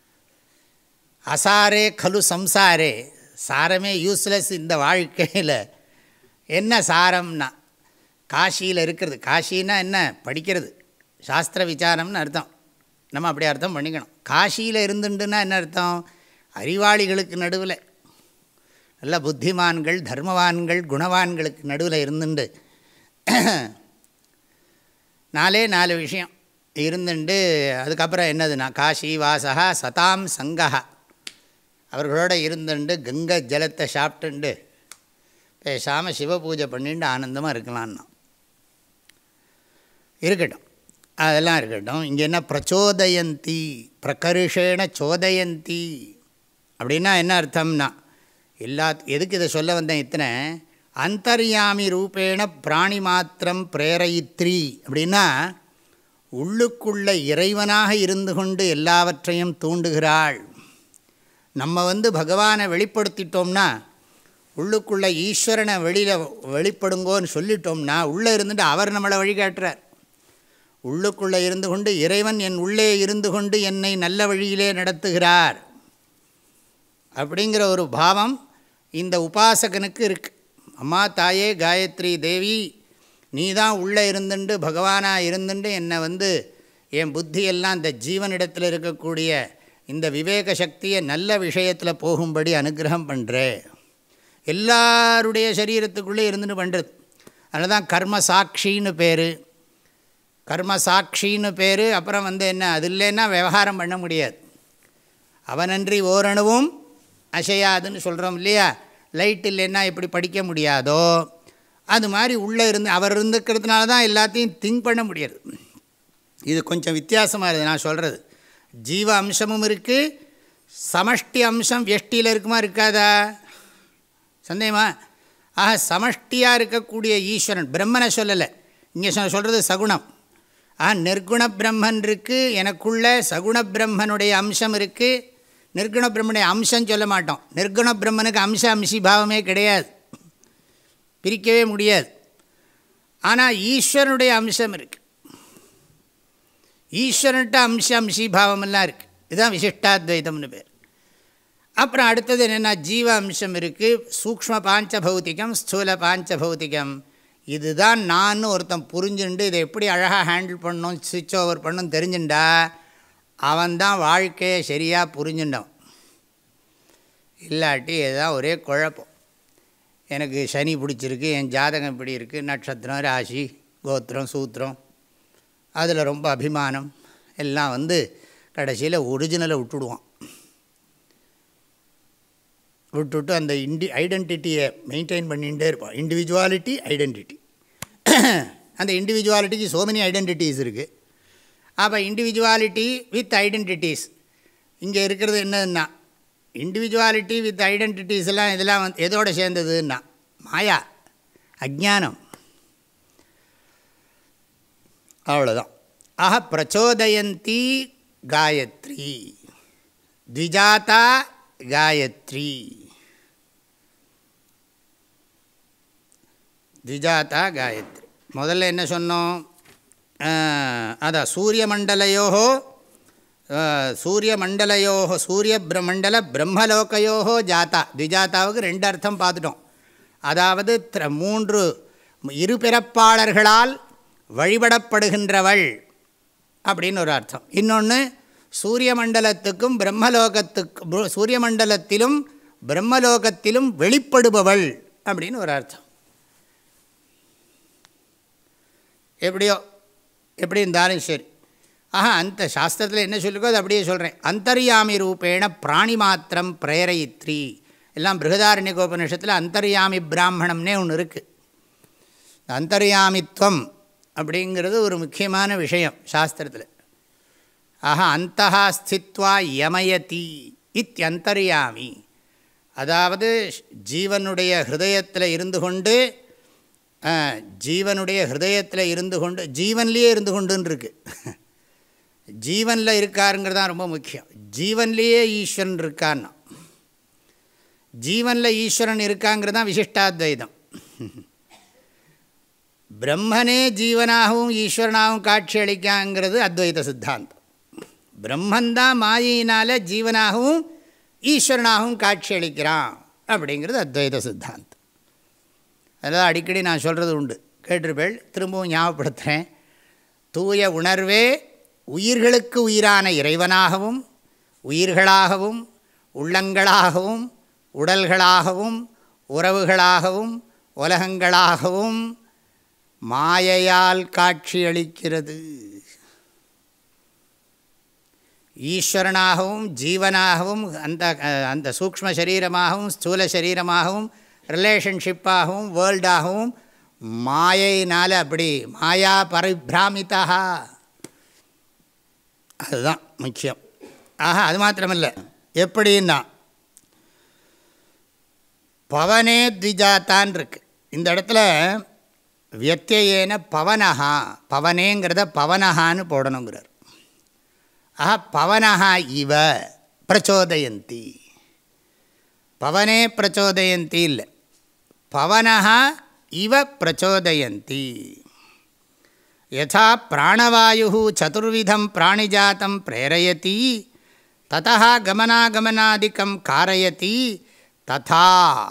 அசாரே கலு சம்சாரே, சாரமே யூஸ்லெஸ் இந்த வாழ்க்கையில். என்ன சாரம்னா காஷியில் இருக்கிறது. காஷின்னா என்ன? படிக்கிறது, சாஸ்திர விசாரம்னு அர்த்தம். நம்ம அப்படி அர்த்தம் பண்ணிக்கணும். காஷியில் இருந்துட்டுன்னா என்ன அர்த்தம்? அறிவாளிகளுக்கு நடுவில், நல்ல புத்திமான்கள் தர்மவான்கள் குணவான்களுக்கு நடுவில் இருந்துண்டு நாலே நாலு விஷயம் இருந்துண்டு அதுக்கப்புறம் என்னதுன்னா காஷி வாசகா சதாம் சங்கா, அவர்களோட இருந்துண்டு கங்கை ஜலத்தை சாப்பிட்டுண்டு பேசாமல் சிவ பூஜை பண்ணிட்டு ஆனந்தமாக இருக்கலான்னா இருக்கட்டும். அதெல்லாம் இருக்கட்டும். இங்கே என்ன பிரச்சோதயந்தி, பிரகர்ஷேண சோதயந்தி அப்படின்னா என்ன அர்த்தம்னா, எல்லா எதுக்கு இதை சொல்ல வந்தேன் இத்தனை, அந்தர்யாமி ரூபேண பிராணி மாத்திரம் பிரேரயித்ரி அப்படின்னா உள்ளுக்குள்ள இறைவனாக இருந்து கொண்டு எல்லாவற்றையும் தூண்டுகிறாள். நம்ம வந்து பகவானை வெளிப்படுத்திட்டோம்னா, உள்ளுக்குள்ளே ஈஸ்வரனை வெளியில் வெளிப்படுங்கோன்னு சொல்லிட்டோம்னா, உள்ளே இருந்துட்டு அவர் நம்மளை வழிகாட்டுறார். உள்ளுக்குள்ளே இருந்து கொண்டு இறைவன் என் உள்ளே இருந்து கொண்டு என்னை நல்ல வழியிலே நடத்துகிறார் அப்படிங்கிற ஒரு பாவம் இந்த உபாசகனுக்கு இருக்குது. அம்மா தாயே காயத்ரி தேவி, நீ தான் உள்ளே இருந்துண்டு பகவானாக இருந்துட்டு என்னை வந்து என் புத்தியெல்லாம் இந்த ஜீவனிடத்தில் இருக்கக்கூடிய இந்த விவேக சக்தியை நல்ல விஷயத்தில் போகும்படி அனுகிரகம் பண்ணுறே. எல்லாருடைய சரீரத்துக்குள்ளே இருந்துட்டு பண்ணுறது. அதனால தான் கர்ம சாட்சின்னு பேர். கர்ம சாட்சின்னு பேர். அப்புறம் வந்து என்ன, அது இல்லைன்னா விவகாரம் பண்ண முடியாது. அவனன்றி ஓரணுவும் அசையாதுன்னு சொல்கிறோம் இல்லையா. லைட் இல்லைன்னா எப்படி படிக்க முடியாதோ அது மாதிரி உள்ளே இருந்து அவர் இருந்துக்கிறதுனால தான் எல்லாத்தையும் திங்க் பண்ண முடியாது. இது கொஞ்சம் வித்தியாசமாக இருக்குது நான் சொல்கிறது. ஜீவ அம்சமும் இருக்குது, சமஷ்டி அம்சம் வியஷ்டியில் இருக்குமா இருக்காதா சந்தேகமா? ஆக சமஷ்டியாக இருக்கக்கூடிய ஈஸ்வரன் பிரம்மனை சொல்லலை இங்கே சொல்கிறது சகுணம். ஆ நிர்குண பிரம்மன் இருக்குது எனக்குள்ள, சகுண பிரம்மனுடைய அம்சம் இருக்குது. நிர்குண பிரம்மனுடைய அம்சம் சொல்ல மாட்டோம். நிர்குண பிரம்மனுக்கு அம்ச அம்சி பாவமே கிடையாது, பிரிக்கவே முடியாது. ஆனால் ஈஸ்வரனுடைய அம்சம் இருக்குது. ஈஸ்வரன்ட்ட அம்ச அம்சி பாவமெல்லாம் இருக்குது. இதுதான் விசிஷ்டாத்வைதம்னு பேர். அப்புறம் அடுத்தது என்னென்னா, ஜீவ அம்சம் இருக்குது, சூக்ஷ்ம பாஞ்ச பௌத்திகம், ஸ்தூல பாஞ்ச பௌத்திகம். இதுதான் நான் ஒருத்தன் புரிஞ்சுண்டு இதை எப்படி அழகாக ஹேண்டில் பண்ணணும், ஸ்விட்ச் ஓவர் பண்ணணும் தெரிஞ்சுண்டா அவன்தான் வாழ்க்கையை சரியாக புரிஞ்சுண்டவன். இல்லாட்டி இதுதான் ஒரே குழப்பம். எனக்கு சனி பிடிச்சிருக்கு, என் ஜாதகம் இப்படி இருக்குது, நட்சத்திரம் ராசி கோத்திரம் சூத்திரம் அதில் ரொம்ப அபிமானம் எல்லாம் வந்து கடைசியில் ஒரிஜினலை விட்டுடுவான். விட்டுவிட்டு அந்த இண்டி ஐடென்டிட்டியை மெயின்டைன் பண்ணிகிட்டே இருப்பான். Individuality, identity. அந்த இண்டிவிஜுவாலிட்டிக்கு சோ மெனி ஐடென்டிட்டிஸ் இருக்குது. அப்போ இண்டிவிஜுவாலிட்டி வித் ஐடென்டிட்டிஸ் இங்கே இருக்கிறது என்னன்னா, இண்டிவிஜுவாலிட்டி வித் ஐடென்டிட்டிஸ் எல்லாம் இதெல்லாம் வந்து எதோடு சேர்ந்ததுன்னா மாயா, அஜ்ஞானம். அவ்வளோதான். ஆஹா பிரச்சோதயந்தி காயத்ரி, த்விஜாதா காயத்ரி, த்விஜாதா காயத்ரி. முதல்ல என்ன சொன்னோம்? அதான் சூரிய மண்டலையோ சூரிய மண்டலையோ சூரிய மண்டல பிரம்மலோகையோ ஜாத்தா. த்விஜாத்தாவுக்கு ரெண்டு அர்த்தம் பார்த்துட்டோம். அதாவது மூன்று இரு பிறப்பாளர்களால் வழிபடப்படுகின்றவள் அப்படின்னு ஒரு அர்த்தம். இன்னொன்று சூரிய மண்டலத்துக்கும் பிரம்மலோகத்துக்கும், சூரிய மண்டலத்திலும் பிரம்மலோகத்திலும் வெளிப்படுபவள் அப்படின்னு ஒரு அர்த்தம். எப்படியோ எப்படி இருந்தாலும் சரி. ஆஹா, அந்த சாஸ்திரத்தில் என்ன சொல்லிருக்கோ அது அப்படியே சொல்கிறேன். அந்தர்யாமி ரூபேண பிராணி மாத்திரம் பிரேரயித்ரி. எல்லாம் பிருகதாரண்யகோபனிஷத்தில் அந்தர்யாமி பிராமணம்னே ஒன்று இருக்குது. அந்தர்யாமித்வம் அப்படிங்கிறது ஒரு முக்கியமான விஷயம் சாஸ்திரத்தில். ஆஹா, அந்தஹா ஸ்தித்வா யமயதி இத்யந்தர்யாமி. அதாவது ஜீவனுடைய ஹிருதயத்தில் இருந்து கொண்டு, ஜீவனுடைய ஹிருதயத்தில் இருந்து கொண்டு, ஜீவன்லேயே இருந்து கொண்டுன்னு இருக்குது. ஜீவனில் இருக்காருங்கிறது தான் ரொம்ப முக்கியம். ஜீவன்லேயே ஈஸ்வரன் இருக்கான்னா, ஜீவனில் ஈஸ்வரன் இருக்காங்கிறது தான் விசிஷ்டாத்வைதம். பிரம்மனே ஜீவனாகவும் ஈஸ்வரனாகவும் காட்சி அளிக்காங்கிறது அத்வைத சித்தாந்தம். பிரம்மந்தான் மாயினால் ஜீவனாகவும் ஈஸ்வரனாகவும் காட்சி அளிக்கிறான் அப்படிங்கிறது அத்வைத சித்தாந்தம். அதனால் அடிக்கடி நான் சொல்கிறது உண்டு, கேட்டிருப்பேள், திரும்பவும் ஞாபகப்படுத்துகிறேன். தூய உணர்வே உயிர்களுக்கு உயிரான இறைவனாகவும், உயிர்களாகவும், உள்ளங்களாகவும், உடல்களாகவும், உறவுகளாகவும், உலகங்களாகவும் மாயையால் காட்சியளிக்கிறது. ஈஸ்வரனாகவும் ஜீவனாகவும் அந்த அந்த சூக்ஷ்ம சரீரமாகவும் ஸ்தூல சரீரமாகவும் ரிலேஷன்ஷிப்பாகவும் வேர்ல்டாகவும் மாயையினால் அப்படி மாயா பரிபிராமிதா. அதுதான் முக்கியம். ஆஹா, அது மாத்திரமில்லை. எப்படின்னா பவனே த்விஜாத்தான் இருக்குது. இந்த இடத்துல வியத்தியேன பவனஹா, பவனேங்கிறத பவனஹான்னு போடணுங்கிறார். ஆஹா, பவனஹா இவ பிரச்சோதயந்தி. பவனே பிரச்சோதயந்தி இல்லை, பவனஹா இவ பிரச்சோதயந்தி. யதா பிராணவாயு சதுர்விதம் பிராணிஜாத்தம் பிரேரயதி ததா கமனாகமனாதிக்கம் காரயதி ததா.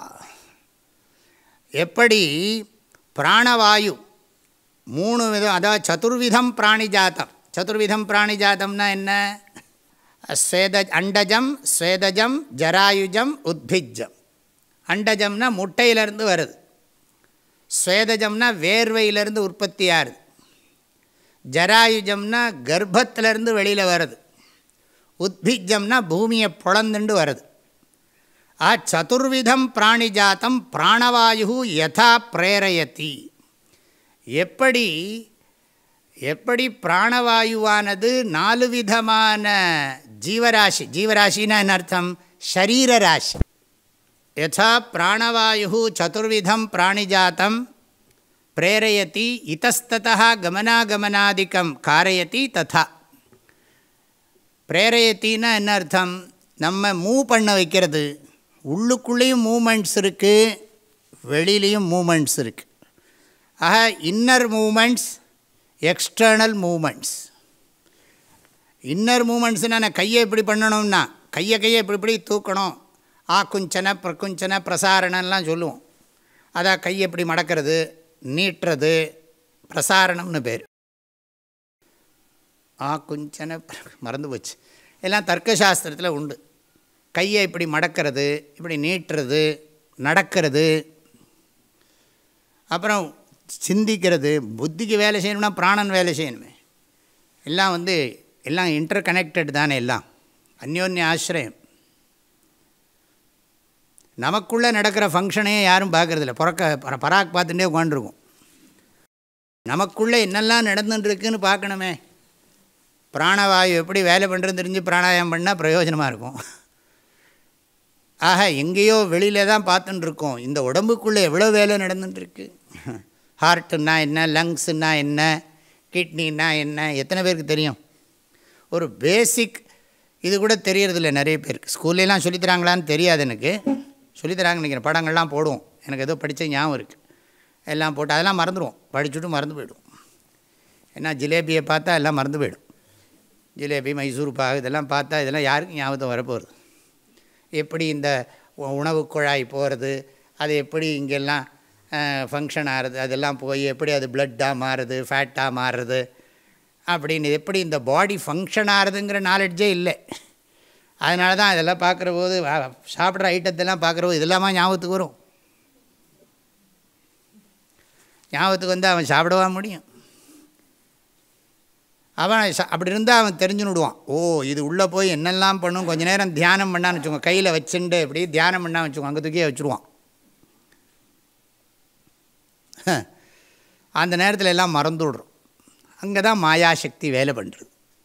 எப்படி பிராணவாயு மூணு விதம், அதாவது சதுர்விதம் பிராணிஜாத்தம். சதுர்விதம் பிராணிஜாத்தம்னா என்ன? ஸ்வேத அண்டஜம், ஸ்வேதஜம், ஜராயுஜம், உத்பிஜம். அண்டஜம்னா முட்டையிலேருந்து வருது, ஸ்வேதஜம்னா வேர்வையிலேருந்து உற்பத்தி ஆகுது, ஜராயுஜம்னா கர்ப்பத்திலேருந்து வெளியில் வருது, உத்பிஜம்னா பூமியை பொழந்துண்டு வருது. ஆ சதுர்விதம் பிராணிஜாத்தம் பிராணவாயு யதா பிரேரயதி. எப்படி எப்படி பிராணவாயுவானது நாலு விதமான ஜீவராசி, ஜீவராசின்னா என்ன அர்த்தம்? ஷரீரராசி. யதா பிராணவாயு சதுர்விதம் பிராணிஜாத்தம் பிரேரயதி இத்தஸ்ததா கமனாகமனாதிக்கம் காரயதி ததா. பிரேரயத்தின்னா என்ன அர்த்தம்? நம்ம மூவ் பண்ண வைக்கிறது. உள்ளுக்குள்ளேயும் மூமெண்ட்ஸ் இருக்குது, வெளியிலையும் மூமெண்ட்ஸ் இருக்குது. ஆக இன்னர் மூமெண்ட்ஸ், எக்ஸ்டர்னல் மூமெண்ட்ஸ். இன்னர் மூமெண்ட்ஸ்னால் நான் கையை எப்படி பண்ணணும்னா, கையை கையை இப்படி இப்படி தூக்கணும், ஆ குஞ்சன பிரகுஞ்சன பிரசாரணம்லாம் சொல்லுவோம். அதான் கையை எப்படி மடக்கிறது, நீட்டுறது, பிரசாரணம்னு பேர். ஆ குஞ்சன மறந்து போச்சு, எல்லாம் தர்க்கசாஸ்திரத்தில் உண்டு. கையை இப்படி மடக்கிறது, இப்படி நீட்டுறது, நடக்கிறது, அப்புறம் சிந்திக்கிறது. புத்திக்கு வேலை செய்யணும்னா பிராணன் வேலை செய்யணுமே. எல்லாம் வந்து எல்லாம் இன்டர் கனெக்டட் தானே, எல்லாம் அந்யோன்ய ஆசிரியம். நமக்குள்ளே நடக்கிற ஃபங்க்ஷனையே யாரும் பார்க்குறதில்ல, புறக்க பராக் பார்த்துட்டே உட்காந்துருக்கும். நமக்குள்ளே என்னெல்லாம் நடந்துட்டுருக்குன்னு பார்க்கணுமே. பிராணவாயு எப்படி வேலை பண்ணுறதுன்னு தெரிஞ்சு பிராணாயாமம் பண்ணால் பிரயோஜனமாக இருக்கும். ஆக எங்கேயோ வெளியில் தான் பார்த்துட்டுருக்கோம், இந்த உடம்புக்குள்ளே எவ்வளோ வேலை நடந்துட்டுருக்கு. ஹார்ட்டுன்னா என்ன, லங்ஸுன்னா என்ன, கிட்னின்னா என்ன, எத்தனை பேருக்கு தெரியும்? ஒரு பேசிக் இது கூட தெரியறதில்ல நிறைய பேருக்கு. ஸ்கூல்லேலாம் சொல்லித்தராங்களான்னு தெரியாது எனக்கு. சொல்லித்தராங்கன்னு நினைக்கிறேன், படங்கள்லாம் போடுவோம். எனக்கு ஏதோ படித்த ஞாபகம் இருக்குது. எல்லாம் போட்டு அதெல்லாம் மறந்துடுவோம், படிச்சுட்டு மறந்து போய்டும். ஏன்னா ஜிலேபியை பார்த்தா எல்லாம் மறந்து போய்டும். ஜிலேபி, மைசூர் பாகு இதெல்லாம் பார்த்தா இதெல்லாம் யாருக்கும் ஞாபகத்தை வரப்போகிறது. எப்படி இந்த உணவு குழாய் போகிறது, அது எப்படி இங்கெல்லாம் ஃபங்க்ஷன் ஆகிறது, அதெல்லாம் போய் எப்படி அது பிளட்டாக மாறுது, ஃபேட்டாக மாறுறது அப்படின்னு எப்படி இந்த பாடி ஃபங்க்ஷன் ஆகுதுங்கிற நாலெட்ஜே இல்லை. அதனால தான் இதெல்லாம் பார்க்குற போது, சாப்பிட்ற ஐட்டத்தெல்லாம் பார்க்குற போது இதெல்லாமா ஞாபகத்துக்கு வரும். ஞாபகத்துக்கு வந்து அவன் சாப்பிடவா முடியும்? அவன் அப்படி இருந்தால் அவன் தெரிஞ்சுன்னு விடுவான். ஓ, இது உள்ளே போய் என்னெல்லாம் பண்ணும். கொஞ்சம் நேரம் தியானம் பண்ணான்னு வச்சுக்கோங்க, கையில் வச்சுட்டு இப்படி தியானம் பண்ணான்னு வச்சுக்கோங்க, அங்கே தூக்கியே வச்சுருவான். அந்த நேரத்தில் எல்லாம் மறந்து விடுறோம். அங்கே தான் மாயாசக்தி வேலை பண்ணுறது.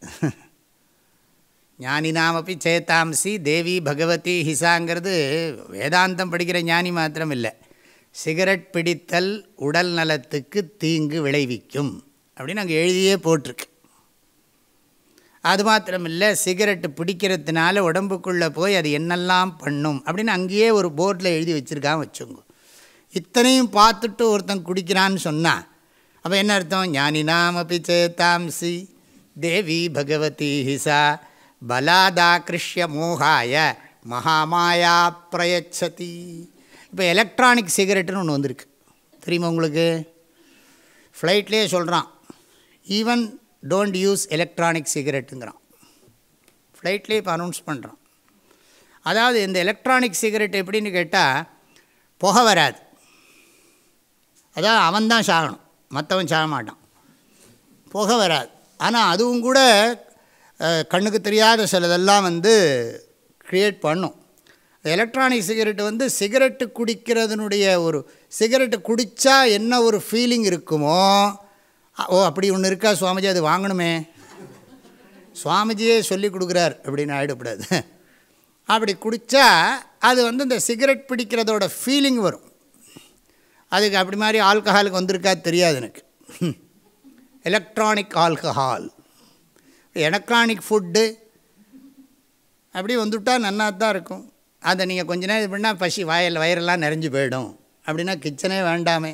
ஞானினாமப்பி சேத்தாம்சி தேவி பகவதி ஹிசாங்கிறது வேதாந்தம் படிக்கிற ஞானி மாத்திரம் இல்லை, சிகரெட் பிடித்தல் உடல் நலத்துக்கு தீங்கு விளைவிக்கும் அப்படின்னு அங்கே எழுதியே போட்டிருக்கு. அது மாத்திரம் இல்லை, சிகரெட்டு பிடிக்கிறதுனால உடம்புக்குள்ளே போய் அது என்னெல்லாம் பண்ணும் அப்படின்னு அங்கேயே ஒரு போர்டில் எழுதி வச்சுருக்கான் வச்சுங்க. இத்தனையும் பார்த்துட்டு ஒருத்தன் குடிக்கிறான்னு சொன்னால் அப்போ என்ன அர்த்தம்? ஞானினாமப்பி சேத்தாம்சி தேவி பகவதி ஹிசா பலாதாகிருஷ்ய மோகாய மகாமாயா பிரயச்சதி. இப்போ எலக்ட்ரானிக் சிகரெட்டுன்னு ஒன்று வந்திருக்கு, தெரியுமா உங்களுக்கு? ஃப்ளைட்லேயே சொல்கிறான், ஈவன் டோன்ட் யூஸ் எலக்ட்ரானிக் சிகரெட்டுங்கிறான். ஃப்ளைட்லேயே இப்போ அனௌன்ஸ் பண்ணுறான். அதாவது இந்த எலக்ட்ரானிக் சிகரெட் எப்படின்னு கேட்டால் புகை வராது. அதாவது அவன் தான் சாகணும், மற்றவன் சாக மாட்டான். புகை வராது. ஆனால் அதுவும் கூட கண்ணுக்கு தெரியாத சிலதெல்லாம் வந்து க்ரியேட் பண்ணும். எலக்ட்ரானிக் சிகரெட்டு வந்து சிகரெட்டு குடிக்கிறதுனுடைய ஒரு சிகரெட்டு குடித்தா என்ன ஒரு ஃபீலிங் இருக்குமோ, ஓ அப்படி ஒன்று இருக்கா சுவாமிஜி, அது வாங்கணுமே, சுவாமிஜியே சொல்லி கொடுக்குறார் அப்படின்னு ஆகிடக்கூடாது. அப்படி குடித்தா அது வந்து இந்த சிகரெட் பிடிக்கிறதோட ஃபீலிங் வரும். அதுக்கு அப்படி மாதிரி ஆல்கஹாலுக்கு வந்திருக்கா தெரியாது எனக்கு. எலக்ட்ரானிக் ஆல்கஹால், எலக்ட்ரானிக் ஃபுட்டு அப்படி வந்துவிட்டால் நன்னா தான் இருக்கும். அதை நீங்கள் கொஞ்ச நேரம் இது பண்ணால் பசி வயல் வயிறெல்லாம் நிறைஞ்சு போயிடும். அப்படின்னா கிச்சனே வேண்டாமே.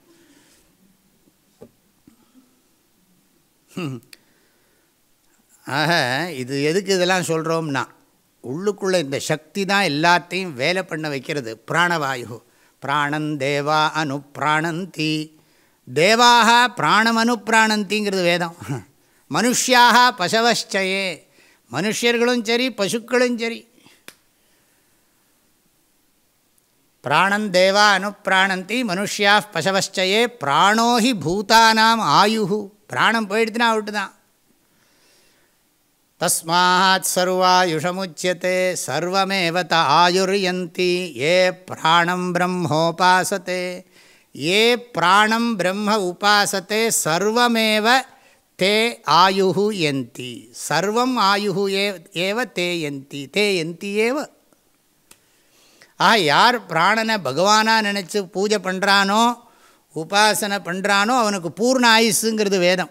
ஆக இது எதுக்கு இதெல்லாம் சொல்கிறோம்னா, உள்ளுக்குள்ளே இந்த சக்தி தான் எல்லாத்தையும் வேலை பண்ண வைக்கிறது. பிராணவாயு பிராணன் தேவா அனுப்பிராணந்தி, தேவாக பிராணம் அனுப்பிராணந்திங்கிறது வேதம். மனுஷியாக பசவச்சயே, மனுஷர்களும் சரி பசுக்களும் சரி. பிராணம் தேவா அனுப்பிராணந்தி மனுஷியா பசவச்சயே பிராணோஹி பூதானாம் ஆயுஹு. பிராணம் போயிடுத்துனா அவுட்டு தான். தஸ்மாத் சர்வாயுஷமுச்சியதே சர்வமேவ த ஆயுர்யந்தி ஏ பிராணம் பிரம்மோபாசதே. ஏ பிராணம் பிரம்ம உபாசத்தே சர்வமேவ தே ஆயுஹு யந்தி. சர்வம் ஆயுஹு ஏவ தே யந்தி. தே யந்தி ஏவ. ஆ யார் பிராணனை பகவானாக நினச்சி பூஜை பண்ணுறானோ உபாசனை பண்ணுறானோ அவனுக்கு பூர்ண ஆயுசுங்கிறது வேதம்.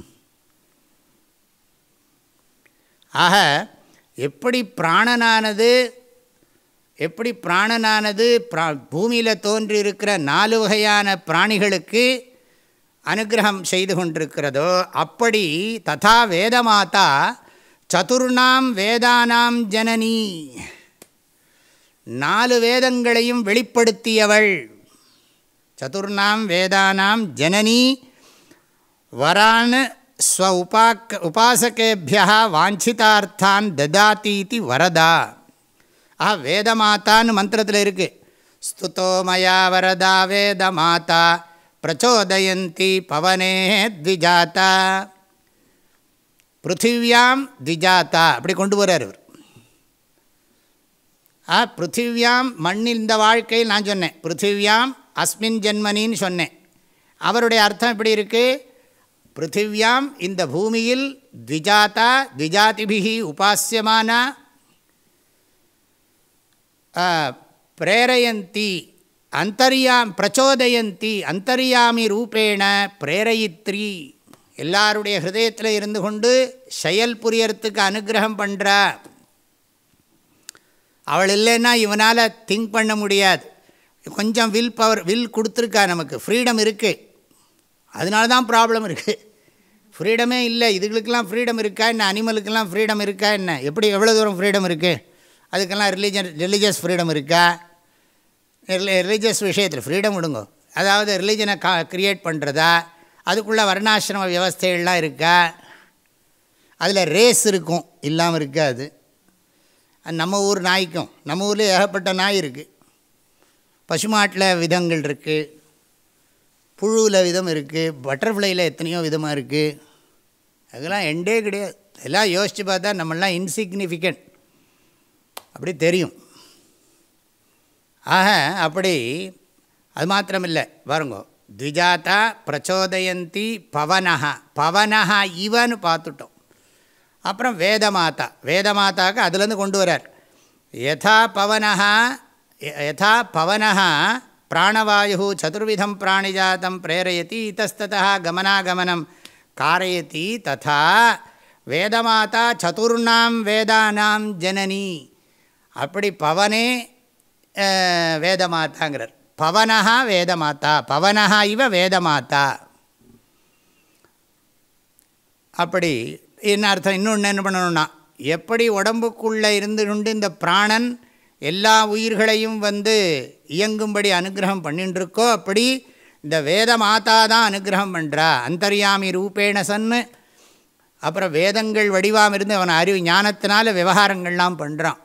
ஆக எப்படி பிராணனானது எப்படி பிராணனானது பிரா பூமியில் தோன்றியிருக்கிற நாலு வகையான பிராணிகளுக்கு அனுகிரகம் செய்து கொண்டிருக்கிறதோ அப்படி ததா வேதமாதா சதுர்ணாம் வேதானாம் ஜனனி. நாலு வேதங்களையும் வெளிப்படுத்தியவள். சதுர்ணாம் வேதானாம் ஜனனி வரான் ஸ்வ உபாக்க உபாசகேபியா வாஞ்சிதார்த்தான் ததாதீதி வரதா. ஆஹா, வேதமாதான்னு மந்திரத்தில் இருக்குது. ஸ்துதோ மயா வரதா வேதமாதா பிரச்சோதயந்தி பவனே த்விஜாதா. பிருத்திவியாம் த்விஜாதா அப்படி கொண்டு போகிறார் இவர். ஆ பிருத்திவியாம் மண்ணில் இந்த வாழ்க்கையில் நான் சொன்னேன், பிருத்திவியாம் அஸ்மின் ஜென்மனின்னு சொன்னேன். அவருடைய அர்த்தம் எப்படி இருக்குது? பிருத்திவியாம் இந்த பூமியில் த்விஜாதா த்விஜாதிபிஹி உபாஸ்யமானா பிரேரயந்தி அந்தர்யாம் பிரச்சோதயந்தி அந்தர்யாமி ரூபேண பிரேரயித்ரி, எல்லாருடைய ஹிருதயத்தில் இருந்து கொண்டு செயல் புரியறதுக்கு அனுகிரகம் பண்ணுறா. அவள் இல்லைன்னா இவனால் திங்க் பண்ண முடியாது. கொஞ்சம் வில் பவர் வில் கொடுத்துருக்கா, நமக்கு ஃப்ரீடம் இருக்குது. அதனால தான் ப்ராப்ளம் இருக்குது. ஃப்ரீடமே இல்லை. இதுகளுக்கெல்லாம் ஃப்ரீடம் இருக்கா என்ன? அனிமலுக்கெல்லாம் ஃப்ரீடம் இருக்கா என்ன? எப்படி எவ்வளோ தூரம் ஃப்ரீடம் இருக்குது? அதுக்கெல்லாம் ரிலீஜன் ரிலீஜியஸ் ஃப்ரீடம் இருக்கா? ரிலீஜியஸ் விஷயத்தில் ஃப்ரீடம் விடுங்க. அதாவது ரிலீஜனை கா க்ரியேட் பண்ணுறதா, அதுக்குள்ளே வர்ணாசிரம வியவஸ்தைகள்லாம் இருக்கா? அதில் ரேஸ் இருக்கும், இல்லாமல் இருக்காது. நம்ம ஊர் நாய்க்கும், நம்ம ஊரில் ஏகப்பட்ட நாய் இருக்குது. பசுமாட்டில் விதங்கள் இருக்குது, புழுவில் விதம் இருக்குது, பட்டர்ஃப்ளையில் எத்தனையோ விதமாக இருக்குது. அதெல்லாம் எண்டே கிடையாது. எல்லாம் யோசித்து பார்த்தா நம்மளாம் இன்சிக்னிஃபிகண்ட் அப்படி தெரியும். ஆக அப்படி அது மாத்திரமில்லை பாருங்கோ, த்விஜாதா பிரச்சோதயந்தி பவனஹா, பவனஹா இவன்னு பார்த்துட்டோம். அப்புறம் வேதமாதா, வேதமாதாக்கு அதுலேருந்து கொண்டு வரார். யதா பவனஹா யதா பவனஹா பிராணவாயு சதுர்விதம் பிராணிஜாத்தம் பிரேரயதி இத்தஸ்ததா கமனாகமனம் காரயதி ததா வேதமாதா சதுர்ணாம் வேதானாம் ஜனனி. அப்படி பவனே வேதமாதாங்கிறார். பவனஹா வேதமாதா, பவனஹா இவ வேதமாதா. அப்படி என்ன அர்த்தம்? இன்னொன்று என்ன பண்ணணும்னா, எப்படி உடம்புக்குள்ளே இருந்து கொண்டு இந்த பிராணன் எல்லா உயிர்களையும் வந்து இயங்கும்படி அனுகிரகம் பண்ணிட்டுருக்கோ, அப்படி இந்த வேத மாதா தான் அனுகிரகம் பண்ணுறா. அந்தர்யாமி ரூபேண சன்னு. அப்புறம் வேதங்கள் வடிவாம் இருந்து அவன் அறிவு ஞானத்தினால விவகாரங்கள்லாம் பண்ணுறான்.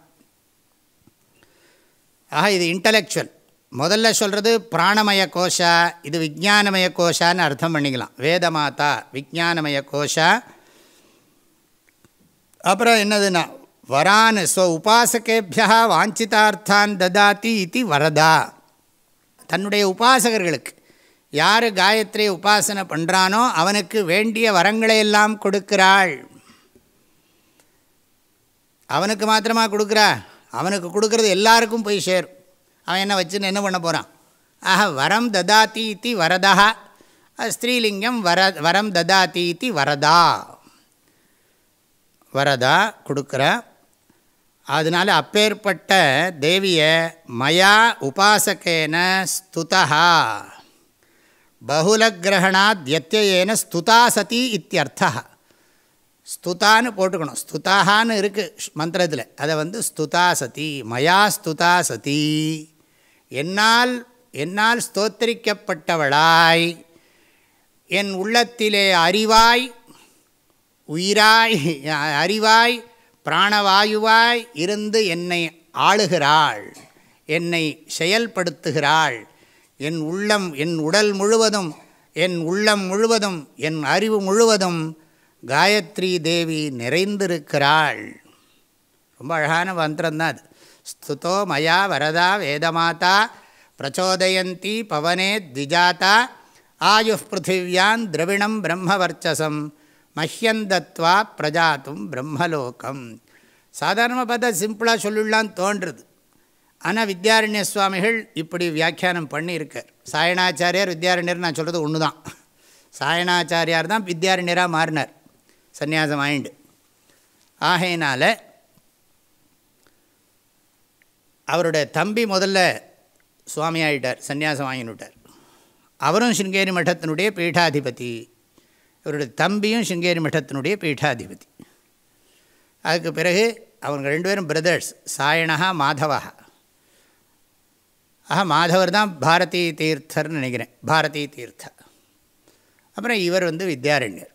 ஆக இது இன்டலெக்சுவல். முதல்ல சொல்கிறது பிராணமய கோஷா, இது விஜானமய கோஷான்னு அர்த்தம் பண்ணிக்கலாம். வேதமாதா விஜானமய கோஷா. அப்புறம் என்னதுன்னா வரான் ஸ்வ உபாசகேபியா வாஞ்சிதார்த்தான் ததாதி இது வரதா. தன்னுடைய உபாசகர்களுக்கு யார் காயத்ரி உபாசனை பண்ணுறானோ அவனுக்கு வேண்டிய வரங்களையெல்லாம் கொடுக்கிறாள். அவனுக்கு மாத்திரமா கொடுக்குறா? அவனுக்கு கொடுக்கறது எல்லாருக்கும் போய் சேரும். அவன் என்ன வச்சுன்னு என்ன பண்ண போகிறான்? ஆஹா வரம் ததாதி இத்தி வரதா. ஸ்திரீலிங்கம் வர வரம் ததாதி இத்தி வரதா, வரதா கொடுக்குறா. அதனால் அப்பேற்பட்ட தேவியை மயா உபாசகேன ஸ்துதா பகுலகிரகணாத் வியத்யேன ஸ்துதா சதி இத்தியர்த்தா. ஸ்துதான்னு போட்டுக்கணும். ஸ்துதான்னு இருக்குது மந்திரத்தில், அதை வந்து ஸ்துதா சதி, மயா ஸ்துதா சதி, என்னால் என்னால் ஸ்தோத்திரிக்கப்பட்டவளாய், என் உள்ளத்திலே அறிவாய் உயிராய் அறிவாய் பிராணவாயுவாய் இருந்து என்னை ஆளுகிறாள், என்னை செயல்படுத்துகிறாள். என் உள்ளம் என் உடல் முழுவதும் என் உள்ளம் முழுவதும் என் அறிவு முழுவதும் காயத்ரி தேவி நிறைந்திருக்கிறாள். ரொம்ப அழகான மந்திரம்தான் அது. ஸ்துதோ மயா வரதா வேதமாதா பிரச்சோதயந்தி பவனே த்விஜாதா ஆயுः பிருத்திவியான் திரவிணம் பிரம்மவர்ச்சசம் மஹ்யந்தத்வா பிரஜாத்தும் பிரம்மலோகம். சாதாரணமாக பார்த்தா சிம்பிளாக சொல்லிடலான்னு தோன்றுறது. ஆனால் வித்யாரண்ய சுவாமிகள் இப்படி வியாக்கியானம் பண்ணியிருக்கார். சாயணாச்சாரியார் வித்யாரண்யர் நான் சொல்கிறது ஒன்று தான். சாயணாச்சாரியார் தான் வித்யாரண்யராக மாறினார் சந்நியாசம் ஆயிண்டு. ஆகையினால அவருடைய தம்பி முதல்ல சுவாமி ஆகிட்டார், சந்நியாசம் வாங்கினுட்டார். அவரும் சிருங்கேரி மட்டத்தினுடைய பீட்டாதிபதி, அவருடைய தம்பியும் சிருங்கேரி மட்டத்தினுடைய பீட்டாதிபதி. அதுக்கு பிறகு அவங்க ரெண்டு பேரும் பிரதர்ஸ், சாயணா மாதவா. ஆஹா மாதவர் தான் பாரதி தீர்த்தர்னு நினைக்கிறேன், பாரதி தீர்த்த. அப்புறம் இவர் வந்து வித்யாரண்யர்.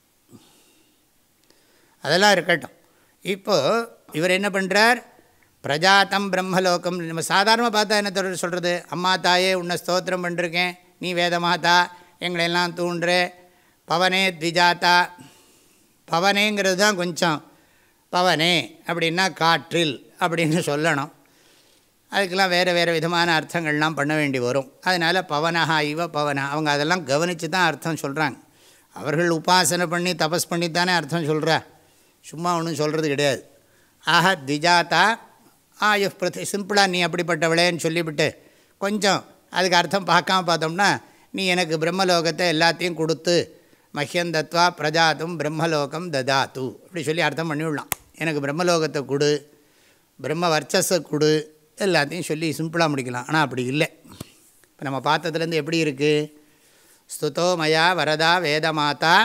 அதெல்லாம் இருக்கட்டும். இப்போது இவர் என்ன பண்ணுறார்? பிரஜாத்தம் பிரம்மலோகம். நம்ம சாதாரணமாக பார்த்தா என்ன தொடர் சொல்கிறது? அம்மா தாயே உன்னை ஸ்தோத்திரம் பண்ணிருக்கேன், நீ வேதமாதா எங்களெல்லாம் தூண்டுற, பவனே த்விஜாத்தா பவனேங்கிறது தான் கொஞ்சம் பவனே அப்படின்னா காற்றில் அப்படின்னு சொல்லணும். அதுக்கெல்லாம் வேறு வேறு விதமான அர்த்தங்கள்லாம் பண்ண வேண்டி வரும். அதனால் பவனஹா இவ பவனா அவங்க அதெல்லாம் கவனித்து தான் அர்த்தம் சொல்கிறாங்க. அவர்கள் உபாசனை பண்ணி தபஸ் பண்ணி தானே அர்த்தம் சொல்கிறா, சும்மா ஒன்றும் சொல்கிறது கிடையாது. ஆஹா திஜாத்தா ஆயு பிரதி சிம்பிளாக நீ அப்படிப்பட்டவளேன்னு சொல்லிவிட்டு கொஞ்சம் அதுக்கு அர்த்தம் பார்க்காம பார்த்தோம்னா, நீ எனக்கு பிரம்மலோகத்தை எல்லாத்தையும் கொடுத்து மஹ்யந்தத்வா பிரஜாத்தும் பிரம்மலோகம் ததாத்து அப்படி சொல்லி அர்த்தம் பண்ணிவிடலாம். எனக்கு பிரம்மலோகத்தை கொடு, பிரம்ம வர்ச்சஸை கொடு, எல்லாத்தையும் சொல்லி சிம்பிளாக முடிக்கலாம். ஆனால் அப்படி இல்லை. இப்போ நம்ம பார்த்ததுலேருந்து எப்படி இருக்குது? ஸ்துதோ மயா வரதா வேதமாதா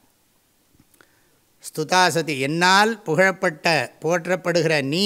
ஸ்துதாசதி, என்னால் புகழப்பட்ட போற்றப்படுகிற நீ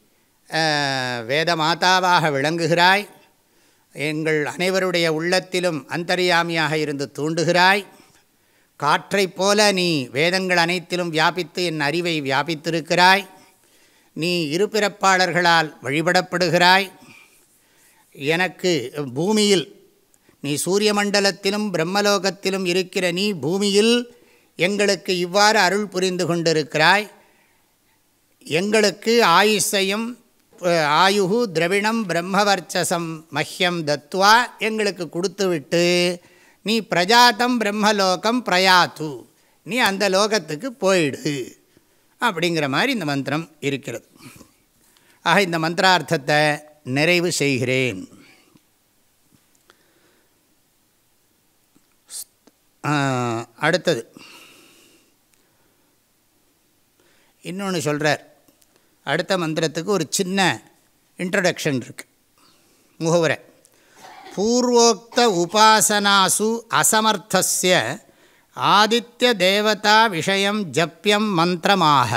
வேதமாதாவாக விளங்குகிறாய். எங்கள் அனைவருடைய உள்ளத்திலும் அந்தர்யாமியாக இருந்து தூண்டுகிறாய். காற்றைப் போல நீ வேதங்கள் அனைத்திலும் வியாபித்து என் அறிவை வியாபித்திருக்கிறாய். நீ இருபிறப்பாளர்களால் வழிபடப்படுகிறாய். எனக்கு பூமியில் நீ சூரிய மண்டலத்திலும் பிரம்மலோகத்திலும் இருக்கிற நீ பூமியில் எங்களுக்கு இவ்வாறு அருள் புரிந்து கொண்டிருக்கிறாய். எங்களுக்கு ஆயுஷையும் ஆயுகு திரவிணம் பிரம்மவர்ச்சசம் மஹ்யம் தத்வா எங்களுக்கு கொடுத்துவிட்டு நீ பிரஜாத்தம் பிரம்மலோகம் பிரயாத்து, நீ அந்த லோகத்துக்கு போயிடு அப்படிங்கிற மாதிரி இந்த மந்திரம் இருக்கிறது. ஆக இந்த மந்திரார்த்தத்தை நிறைவு செய்கிறேன். அடுத்தது இன்னொன்று சொல்கிறார். அடுத்த மந்திரத்துக்கு ஒரு சின்ன இன்ட்ரடக்ஷன் இருக்குது, முகவுரை. பூர்வோக்த உபாசனாசு அசமர்த்தஸ்ய ஆதித்ய தேவதா விஷயம் ஜப்பியம் மந்திரமாக.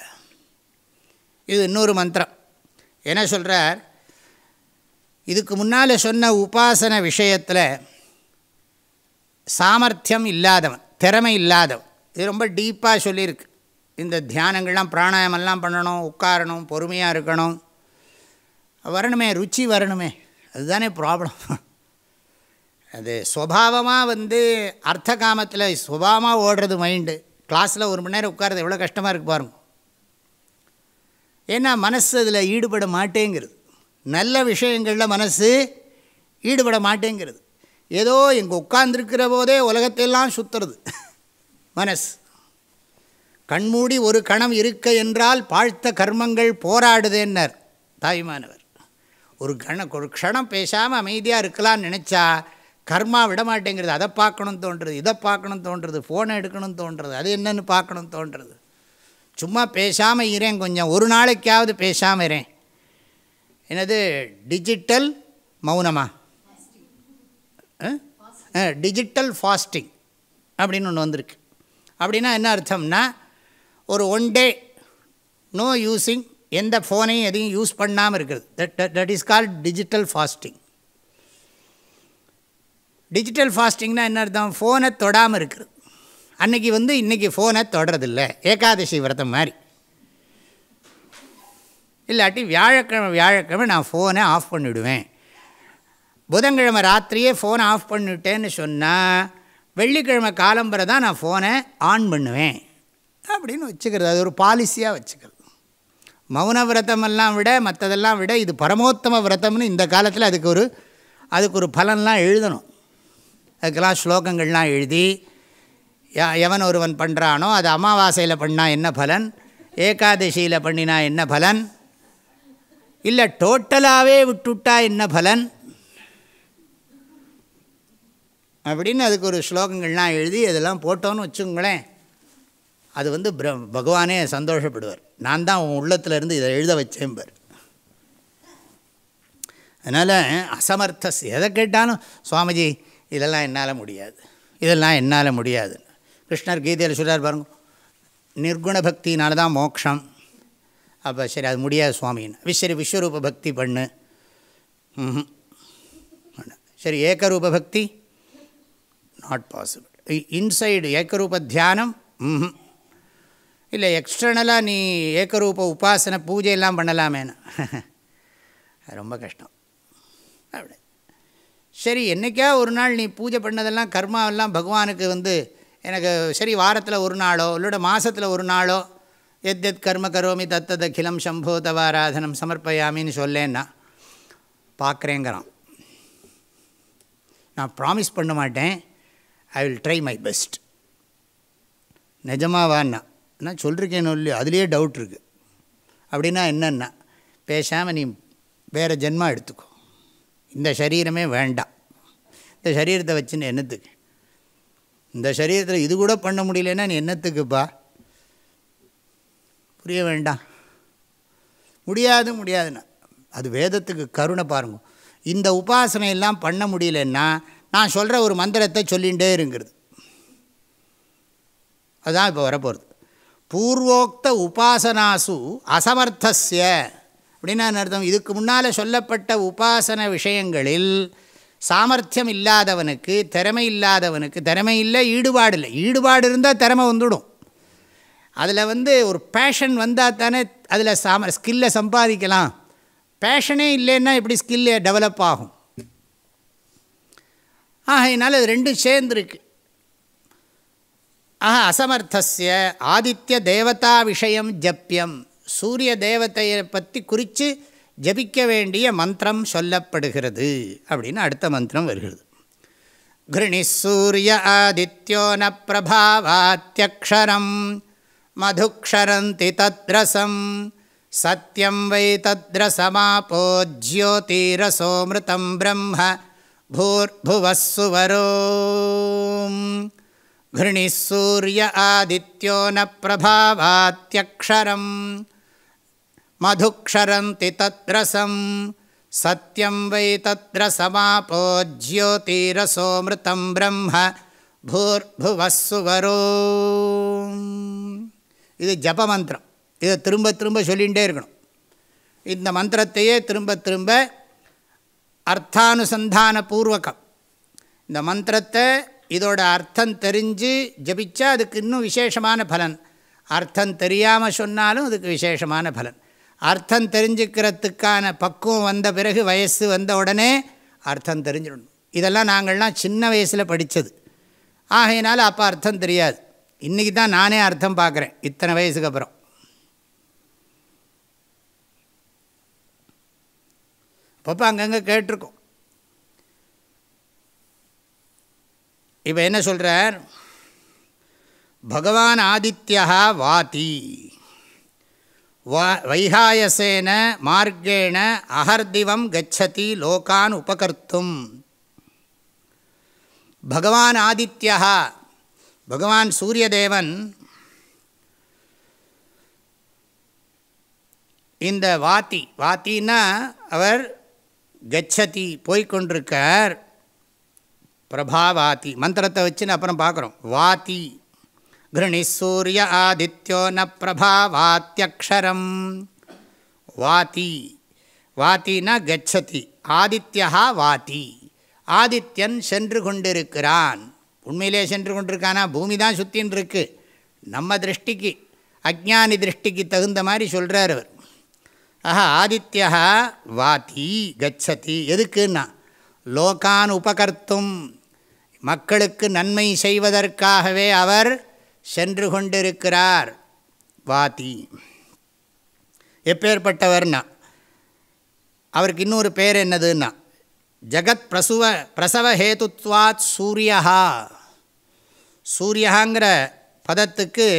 இது இன்னொரு மந்திரம். என்ன சொல்கிறார்? இதுக்கு முன்னால் சொன்ன உபாசன விஷயத்தில் சாமர்த்தியம் இல்லாதவன், திறமை இல்லாதவன், இது ரொம்ப டீப்பாக சொல்லியிருக்கு. இந்த தியானங்கள்லாம் பிராணாயமெல்லாம் பண்ணணும், உட்காரணும், பொறுமையாக இருக்கணும், வரணுமே, ருச்சி வரணுமே, அதுதானே ப்ராப்ளம். அது ஸ்வபாவமாக வந்து அர்த்த காமத்தில் ஸ்வபாவமாக ஓடுறது மைண்டு. கிளாஸில் ஒரு மணி நேரம் உட்கார்றது எவ்வளோ கஷ்டமாக இருக்குது பாருங்க. ஏன்னா மனசு அதில் ஈடுபட மாட்டேங்கிறது. நல்ல விஷயங்களில் மனசு ஈடுபட மாட்டேங்கிறது. ஏதோ இங்கே உட்கார்ந்துருக்கிற போதே உலகத்தையெல்லாம் சுற்றுறது மனசு. கண்மூடி ஒரு கணம் இருக்க என்றால் பாழ்த்த கர்மங்கள் போராடுதேன்னர் தாய்மானவர். ஒரு கண ஒரு க்ஷணம் பேசாமல் அமைதியாக இருக்கலாம்னு நினச்சா கர்மா விட மாட்டேங்கிறது. அதை பார்க்கணும்னு தோன்றுறது, இதை பார்க்கணும்னு தோன்றுறது, ஃபோனை எடுக்கணும்னு தோன்றுறது, அது என்னென்னு பார்க்கணும்னு தோன்றுறது. சும்மா பேசாமல் இரேன், கொஞ்சம் ஒரு நாளைக்காவது பேசாமல் இரேன். என்னது டிஜிட்டல் மௌனமா, டிஜிட்டல் ஃபாஸ்டிங் அப்படின்னு ஒன்று வந்திருக்கு. அப்படின்னா என்ன அர்த்தம்னா, ஒரு ஒன் டே நோ யூஸிங், எந்த ஃபோனையும் எதையும் யூஸ் பண்ணாமல் இருக்கிறது. That that is called digital fasting. Digital ஃபாஸ்டிங்னா என்ன அர்த்தம்? ஃபோனை தொடாமல் இருக்கிறது. அன்றைக்கி வந்து இன்றைக்கி ஃபோனை தொடுறதில்ல, ஏகாதசி விரதம் மாதிரி. இல்லாட்டி வியாழக்கிழமை வியாழக்கிழமை நான் ஃபோனை ஆஃப் பண்ணிவிடுவேன். புதன்கிழமை ராத்திரியே ஃபோனை ஆஃப் பண்ணிவிட்டேன்னு சொன்னால் வெள்ளிக்கிழமை காலம்பரை தான் நான் ஃபோனை ஆன் பண்ணுவேன் அப்படின்னு வச்சுக்கிறது. அது ஒரு பாலிசியாக வச்சுக்கிறது. மௌன விரதமெல்லாம் விட மற்றதெல்லாம் விட இது பரமோத்தம விரதம்னு இந்த காலத்தில் அதுக்கு ஒரு அதுக்கு ஒரு பலன்லாம் எழுதணும். அதுக்கெல்லாம் ஸ்லோகங்கள்லாம் எழுதி எவன் ஒருவன் பண்ணுறானோ அது அமாவாசையில் பண்ணால் என்ன பலன், ஏகாதசியில் பண்ணினா என்ன பலன், இல்லை டோட்டலாகவே விட்டுவிட்டா என்ன பலன் அப்படின்னு அதுக்கு ஒரு ஸ்லோகங்கள்லாம் எழுதி அதெல்லாம் போட்டோன்னு வச்சுங்களேன். அது வந்து பிர பகவானே சந்தோஷப்படுவார். நான் தான் உன் உள்ளத்திலேருந்து இதை எழுத வச்சேன்பார். அதனால் அசமர்த்தஸ், எதை கேட்டாலும் சுவாமிஜி இதெல்லாம் என்னால் முடியாது, இதெல்லாம் என்னால் முடியாது. கிருஷ்ணர் கீதையில் சொல்கிறார் பாருங்க, நிர்குண பக்தினால தான் மோட்சம். அப்போ சரி அது முடியாது சுவாமின்னு. விஸ்வரி விஸ்வரூப பக்தி பண்ணு. ம் சரி ஏகரூப பக்தி நாட் பாசிபிள். இன்சைடு ஏகரூப தியானம் ம் இல்லை எக்ஸ்டர்னலாக நீ ஏகரூப உபாசனை பூஜையெல்லாம் பண்ணலாமேன்னு ரொம்ப கஷ்டம். அப்படி சரி என்றைக்கா ஒரு நாள் நீ பூஜை பண்ணதெல்லாம் கர்மாவெல்லாம் பகவானுக்கு வந்து எனக்கு சரி வாரத்தில் ஒரு நாளோ இல்லோட மாதத்தில் ஒரு நாளோ எத் எத் கர்ம கரோமி தத்தத் அகிலம் சம்போ தவாராதனம் சமர்ப்பயாமின்னு சொல்லேன்னா பார்க்குறேங்கிறான். நான் ப்ராமிஸ் பண்ண மாட்டேன், I will try my best. நிஜமாவான்னா நான் சொல்லிருக்கேன்னு இல்லையோ அதுலேயே டவுட் இருக்குது. அப்படின்னா என்னென்னா பேசாமல் நீ வேறு ஜென்மா எடுத்துக்கோ, இந்த சரீரமே வேண்டாம், இந்த சரீரத்தை வச்சுன்னு என்னத்துக்கு, இந்த சரீரத்தில் இது கூட பண்ண முடியலன்னா நீ என்னத்துக்குப்பா, புரிய வேண்டாம். முடியாது முடியாதுன்னா அது வேதத்துக்கு கருணை பாருங்க. இந்த உபாசனையெல்லாம் பண்ண முடியலன்னா நான் சொல்கிற ஒரு மந்திரத்தை சொல்லிகிட்டே இருங்கிறது. அதுதான் இப்போ வரப்போகிறது. பூர்வோக்த உபாசனாசு அசமர்த்தஸ்ய அப்படின்னா அர்த்தம், இதுக்கு முன்னால் சொல்லப்பட்ட உபாசன விஷயங்களில் சாமர்த்தியம் இல்லாதவனுக்கு, திறமை இல்லாதவனுக்கு, திறமை இல்லை ஈடுபாடு இல்லை, ஈடுபாடு இருந்தால் திறமை வந்துடும். அதில் வந்து ஒரு பேஷன் வந்தால் தானே அதில் சாம ஸ்கில்லை சம்பாதிக்கலாம். பேஷனே இல்லைன்னா எப்படி ஸ்கில்லே டெவலப் ஆகும்? ஆகையினால் அது ரெண்டும் சேர்ந்துருக்கு. ஆஹா அசமர்த்தஸ்ய ஆதித்ய தேவதா விஷயம் ஜப்பியம், சூரிய தேவதையை பற்றி குறித்து ஜபிக்க வேண்டிய மந்திரம் சொல்லப்படுகிறது அப்படின்னு அடுத்த மந்திரம் வருகிறது. கிருணி சூரிய ஆதித்யோ ந பிரபாவாத்யக்ஷரம் மதுக்ஷரந்தி தத்ரசம் சத்யம் வை தத்ரசமாபோ ஜ்யோதிரசோமிருதம் பிரம்ம பூர்புவஸ்ஸுவரோம். கிருணி சூரிய ஆதித்யோ ந பிரபாவாத்யக்ஷரம் மதுக்ஷரந்தி தத்ரசம் சத்யம் வை தத்ரசமாபோ ஜ்யோதிரசோமிருதம் பிரம்ம பூர்புவஸ்ஸுவரோம். இது ஜபமந்திரம். இதை திரும்ப திரும்ப சொல்லிகிட்டே இருக்கணும். இந்த மந்திரத்தையே திரும்ப திரும்ப அர்த்தானுசந்தான பூர்வகம் இந்த மந்திரத்தை இதோட அர்த்தம் தெரிஞ்சு ஜபிச்சா அதுக்கு இன்னும் விசேஷமான பலன். அர்த்தம் தெரியாமல் சொன்னாலும் அதுக்கு விசேஷமான பலன். அர்த்தம் தெரிஞ்சுக்கிறதுக்கான பக்குவம் வந்த பிறகு, வயசு வந்த உடனே அர்த்தம் தெரிஞ்சிடணும். இதெல்லாம் நாங்கள்லாம் சின்ன வயசில் படித்தது. ஆகையினால அப்போ அர்த்தம் தெரியாது. இன்றைக்கி தான் நானே அர்த்தம் பார்க்குறேன் இத்தனை வயசுக்கு அப்புறம். அப்பப்போ அங்கங்கே கேட்டிருக்கோம். இப்போ என்ன சொல்கிறார்? பகவான் ஆதித்யா வாதி வா வைகாயசேன மார்கேண அஹர்திவம் கச்சதி லோகான் உபகர்த்தும். பகவான் ஆதித்யா, பகவான் சூரியதேவன் இந்த வாத்தி, வாத்தின்னா அவர் கச்சதி போய்கொண்டிருக்கார். பிரபாவாதி மந்திரத்தை வச்சுன்னு அப்புறம் பார்க்குறோம். வாதி கிருணி சூரிய ஆதித்யோ ந பிரபாவாத்யக்ஷரம். வாதி, வாத்தினா கச்சதி, ஆதித்யா வாதி, ஆதித்யன் சென்று கொண்டிருக்கிறான். உண்மையிலே சென்று கொண்டிருக்கானா? பூமி தான் சுற்றின்னு இருக்கு. நம்ம திருஷ்டிக்கு, அஜ்ஞானி திருஷ்டிக்கு தகுந்த மாதிரி சொல்கிறார் அவர். ஆஹா ஆதித்யா வாதி கச்சதி. எதுக்குன்னா லோகான் உபகர்த்தும், மக்களுக்கு நன்மை செய்வதற்காகவே அவர் சென்று கொண்டிருக்கிறார். வாதி எப்பேற்பட்டவர்னா அவருக்கு இன்னொரு பேர் என்னதுன்னா ஜகத் பிரசுவ பிரசவ ஹேதுத்வாத் சூரியா. சூரியங்கிற பதத்துக்கு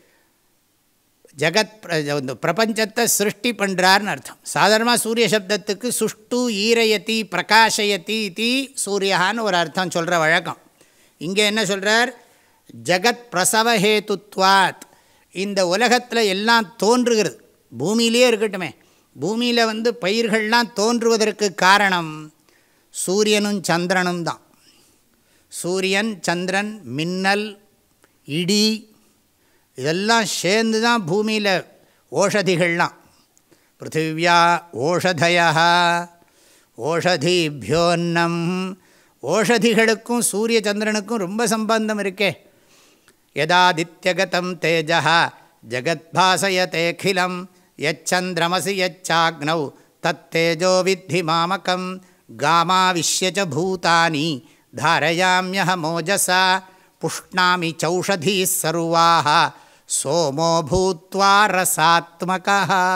ஜகத் பிரபஞ்சத்தை சிருஷ்டி பண்ணுறார்னு அர்த்தம். சாதாரணமாக சூரிய சப்தத்துக்கு சுஷ்டு ஈரயதி பிரகாஷயதி தி சூரியான்னு ஒரு அர்த்தம் சொல்கிற வழக்கம். இங்கே என்ன சொல்கிறார்? ஜகத் பிரசவஹேத்துவாத், இந்த உலகத்தில் எல்லாம் தோன்றுகிறது. பூமியிலே இருக்கட்டுமே, பூமியில் வந்து பயிர்கள்லாம் தோன்றுவதற்கு காரணம் சூரியனும் சந்திரனும் தான். சூரியன், சந்திரன், மின்னல், இடி இதெல்லாம் சேர்ந்து தான் பூமியில் ஓஷதிகள்லாம். பிருத்திவியா ஓஷதயா ஓஷதிபியோன்னம். ஓஷதிகளுக்கும் சூரிய சந்திரனுக்கும் ரொம்ப சம்பந்தம் இருக்கே. யதாதித்யகதம் தேஜா ஜகத்பாசயதேகிலம் யச்சந்திரமசி யச்சாக்னௌ தத்தேஜோ வித்தி மாமகம் காமாவிஷ்ய ச பூதானி தாரயாம்யஹ மோஜசா புஷ்ணாமி சௌஷதீ சர்வாஹ சோமோ பூத்வா ரசாத்மகா.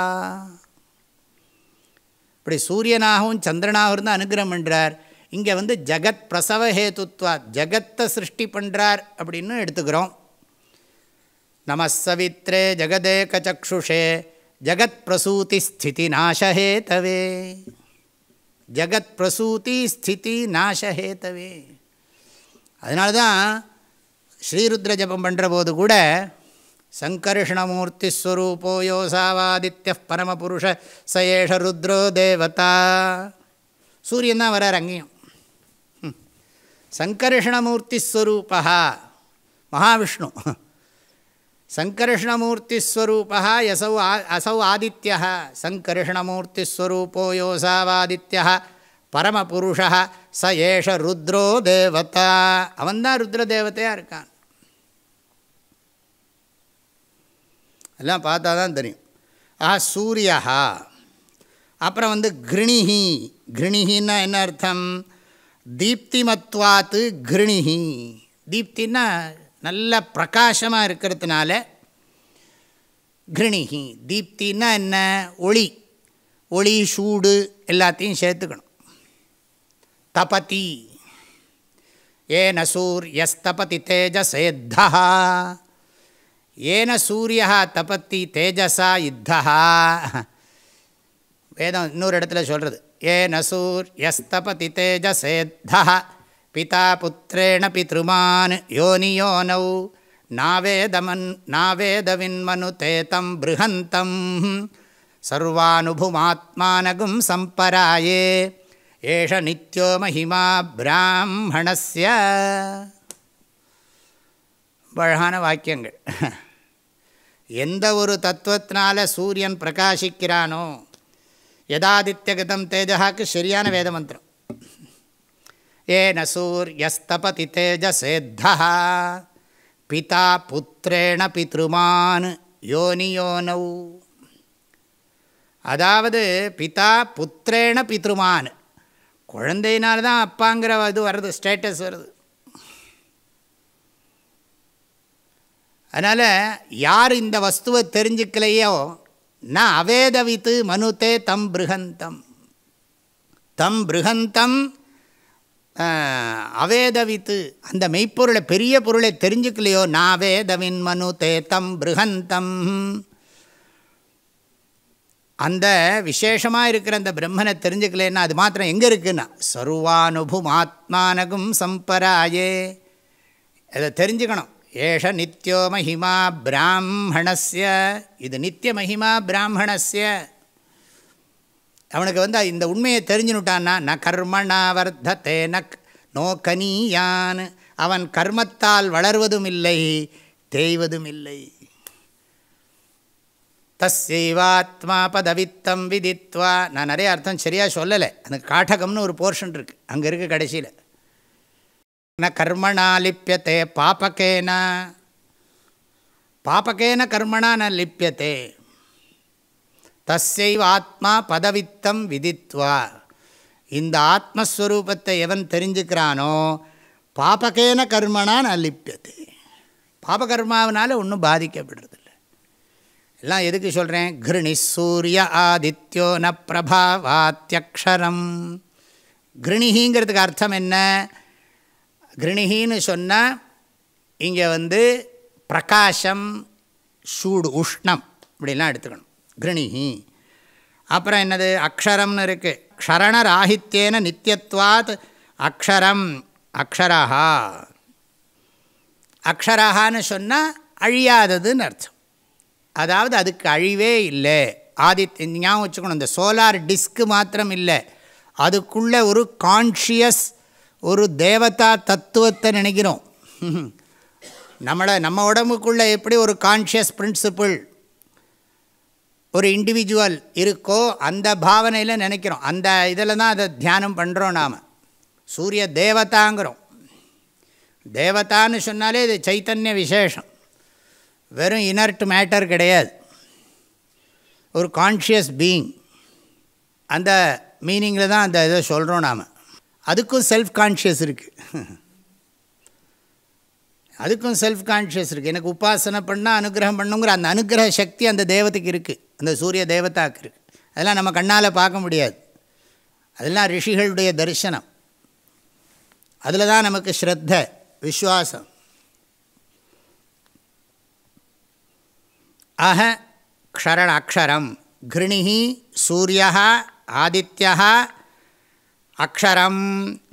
இப்படி சூரியனாகவும் சந்திரனாகவும் இருந்து அனுகிரகம் பண்ணுறார். இங்கே வந்து ஜகத் பிரசவ ஹேதுத்வா, ஜகத்தை சிருஷ்டி பண்ணுறார் அப்படின்னு எடுத்துக்கிறோம். நமஸ்ஸவித்ரே ஜகதேக சக்ஷுஷே ஜகத் பிரசூதி ஸ்திதி நாசஹேதவே. ஜகத் பிரசூதி ஸ்திதி நாசஹேதவே. அதனால தான் ஸ்ரீருத்ர ஜபம் பண்ணுற போது கூட சங்கர்ஷணமூர்த்தி ஸ்வரூபோ யோசாவாதித்ய பரமபுருஷ சயேஷ ருத்ரோ தேவதா. சூரியன் தான் வரார் அங்கேயும். சங்கர்ஷணமூர்த்தி ஸ்வரூபா மகாவிஷ்ணு. சங்கர்ஷணமூர்த்தி ஸ்வரூபா யசௌ அசௌ ஆதித்ய. சங்கர்ஷணமூர்த்தி ஸ்வரூபோ யோசாவாதித்ய பரமபுருஷ ச ஏஷ ருத்ரோ தேவதா. அவன்தான் ருத்ர தேவதையாக இருக்கான். எல்லாம் பார்த்தா தான் தெரியும். ஆஹா சூரியா. அப்புறம் வந்து கிருணிஹி. கிருணிஹின்னா என்ன அர்த்தம்? தீப்திமத்வாத்து கிருணிஹி. தீப்தின்னா நல்ல பிரகாசமாக இருக்கிறதுனால கிருணிஹி. தீப்தின்னா என்ன? ஒளி. ஒளி சூடு எல்லாத்தையும் சேர்த்துக்கணும். தபதி ஏன சூர்யஸ்தபதி தேஜசேத்தா. ஏன சூரியா தபத்தி தேஜசா யுத்தா. வேதம் இன்னொரு இடத்துல சொல்கிறது. ஏன சூர்யஸ்தபதி தேஜசேத்தா பிதா புத்திரேண பித்ருமான் யோனியோனௌ நாவேதமன் நாவேதவின்மனு தேதம் பிருஹந்தம் சர்வானுபுமாத்மானகும் சம்பராயே ஏஷ நித்யோ மஹிமா பிராமணஸ்ய. அழகான வாக்கியங்கள். எந்த ஒரு தத்துவத்தினால சூரியன் பிரகாசிக்கிறானோ, யதாதித்யகதம் தேஜாக்கு சரியான வேத மந்திரம். ஏன சூர்யஸ்தபதி தேஜசேத்தா பிதா புத்திரேண பித்ருமான் யோனியோனௌ. அதாவது பிதா புத்திரேண பித்ருமான், குழந்தையினால்தான் அப்பாங்கிற இது வருது, ஸ்டேட்டஸ் வருது. அதனால் யார் இந்த வஸ்துவை தெரிஞ்சுக்கலையோ ந அவேதவித்து மனுதே தம் பிருஹந்தம். தம் பிருஹந்தம் அவேதவித்து, அந்த மெய்ப்பொருளை பெரிய பொருளை தெரிஞ்சுக்கலையோ நாவேதவின் மனுதே தம் பிருஹந்தம். அந்த விசேஷமாக இருக்கிற அந்த பிரம்மனை தெரிஞ்சுக்கலைன்னா அது மாத்திரம் எங்கே இருக்குன்னா சர்வானுபும் ஆத்மானகும் சம்பராயே. அதை தெரிஞ்சுக்கணும். ஏஷ நித்யோ மஹிமா பிராமணஸ்ய. இது நித்திய மஹிமா பிராமணஸ்ய. அவனுக்கு வந்து இந்த உண்மையை தெரிஞ்சுனுட்டான்னா ந கர்மணா வர்த்ததே ந நோ கனியான். அவன் கர்மத்தால் வளர்வதும் இல்லை தேய்வதும் இல்லை. தஸ்யைவாத்மா பதவித்தம் விதித்வா. நான் நிறைய அர்த்தம் சரியாக சொல்லலை. அந்த காட்டகம்னு ஒரு போர்ஷன் இருக்குது, அங்கே இருக்குது கடைசியில். ந கர்மணா லிப்யத்தே பாபகேன. பாபகேன கர்மணா ந லிப்யத்தே. தஸ்யைவ ஆத்மா பதவித்தம் விதித்வா. இந்த ஆத்மஸ்வரூபத்தை எவன் தெரிஞ்சுக்கிறானோ பாபகேன கர்மணா ந லிப்யத்தே. பாபகர்மாவினால ஒன்றும் பாதிக்கப்படுறதில்லை. எல்லாம் எதுக்கு சொல்கிறேன்? கிருணி சூரிய ஆதித்யோ ந பிரபாவாத்யக்ஷரம். கிருணிங்கிறதுக்கு அர்த்தம் என்ன? கிருணிகின்னு சொன்னால் இங்கே வந்து பிரகாசம், சூடு, உஷ்ணம் இப்படிலாம் எடுத்துக்கணும் கிருணிகி. அப்புறம் என்னது? அக்ஷரம்னு இருக்குது. க்ஷரணராஹித்யேன நித்தியத்வாத் அக்ஷரம். அக்ஷரஹா. அக்ஷரஹான்னு சொன்னால் அழியாததுன்னு அர்த்தம். அதாவது அதுக்கு அழிவே இல்லை. ஆதித்ய ஞாபகம் வச்சுக்கணும். இந்த சோலார் டிஸ்க்கு மாத்திரம் இல்லை, அதுக்குள்ளே ஒரு கான்ஷியஸ் ஒரு தேவதா தத்துவத்தை நினைக்கிறோம். நம்மளை நம்ம உடம்புக்குள்ளே எப்படி ஒரு கான்ஷியஸ் பிரின்சிபிள், ஒரு இண்டிவிஜுவல் இருக்கோ அந்த பாவனையில் நினைக்கிறோம். அந்த இதில் தான் அதை தியானம் பண்ணுறோம் நாம். சூரிய தேவதாங்கிறோம். தேவதான்னு சொன்னாலே இது சைத்தன்ய விசேஷம், வெறும் இனர்ட் மேட்டர் கிடையாது, ஒரு கான்ஷியஸ் பீயிங். அந்த மீனிங்கில் தான் அந்த இதை சொல்கிறோம் நாம். அதுக்கும் செல்ஃப் கான்ஷியஸ் இருக்குது. அதுக்கும் செல்ஃப் கான்ஷியஸ் இருக்குது. எனக்கு உபாசனை பண்ணால் அனுகிரகம் பண்ணுங்கிற அந்த அனுகிரக சக்தி அந்த தேவதைக்கு இருக்குது, அந்த சூரிய தேவதாக்கு இருக்குது. அதெல்லாம் நம்ம கண்ணால் பார்க்க முடியாது, அதெல்லாம் ரிஷிகளுடைய தரிசனம். அதில் தான் நமக்கு ஸ்ரத்த விஸ்வாசம். ஆக க்ஷரண அக்ஷரம் கிருணிஹி சூரியா ஆதித்யா அக்ஷரம்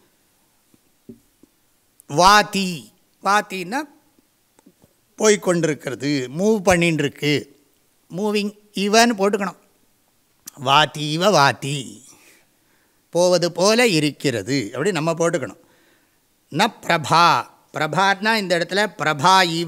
வாதி. வாத்தின்னா போய்கொண்டிருக்கிறது, மூவ் பண்ணின்னு இருக்கு, மூவிங் இவன்னு போட்டுக்கணும். வாதி இவ வாதி, போவது போல இருக்கிறது அப்படி நம்ம போட்டுக்கணும். ந பிரபா, பிரபான்னா இந்த இடத்துல பிரபா இவ,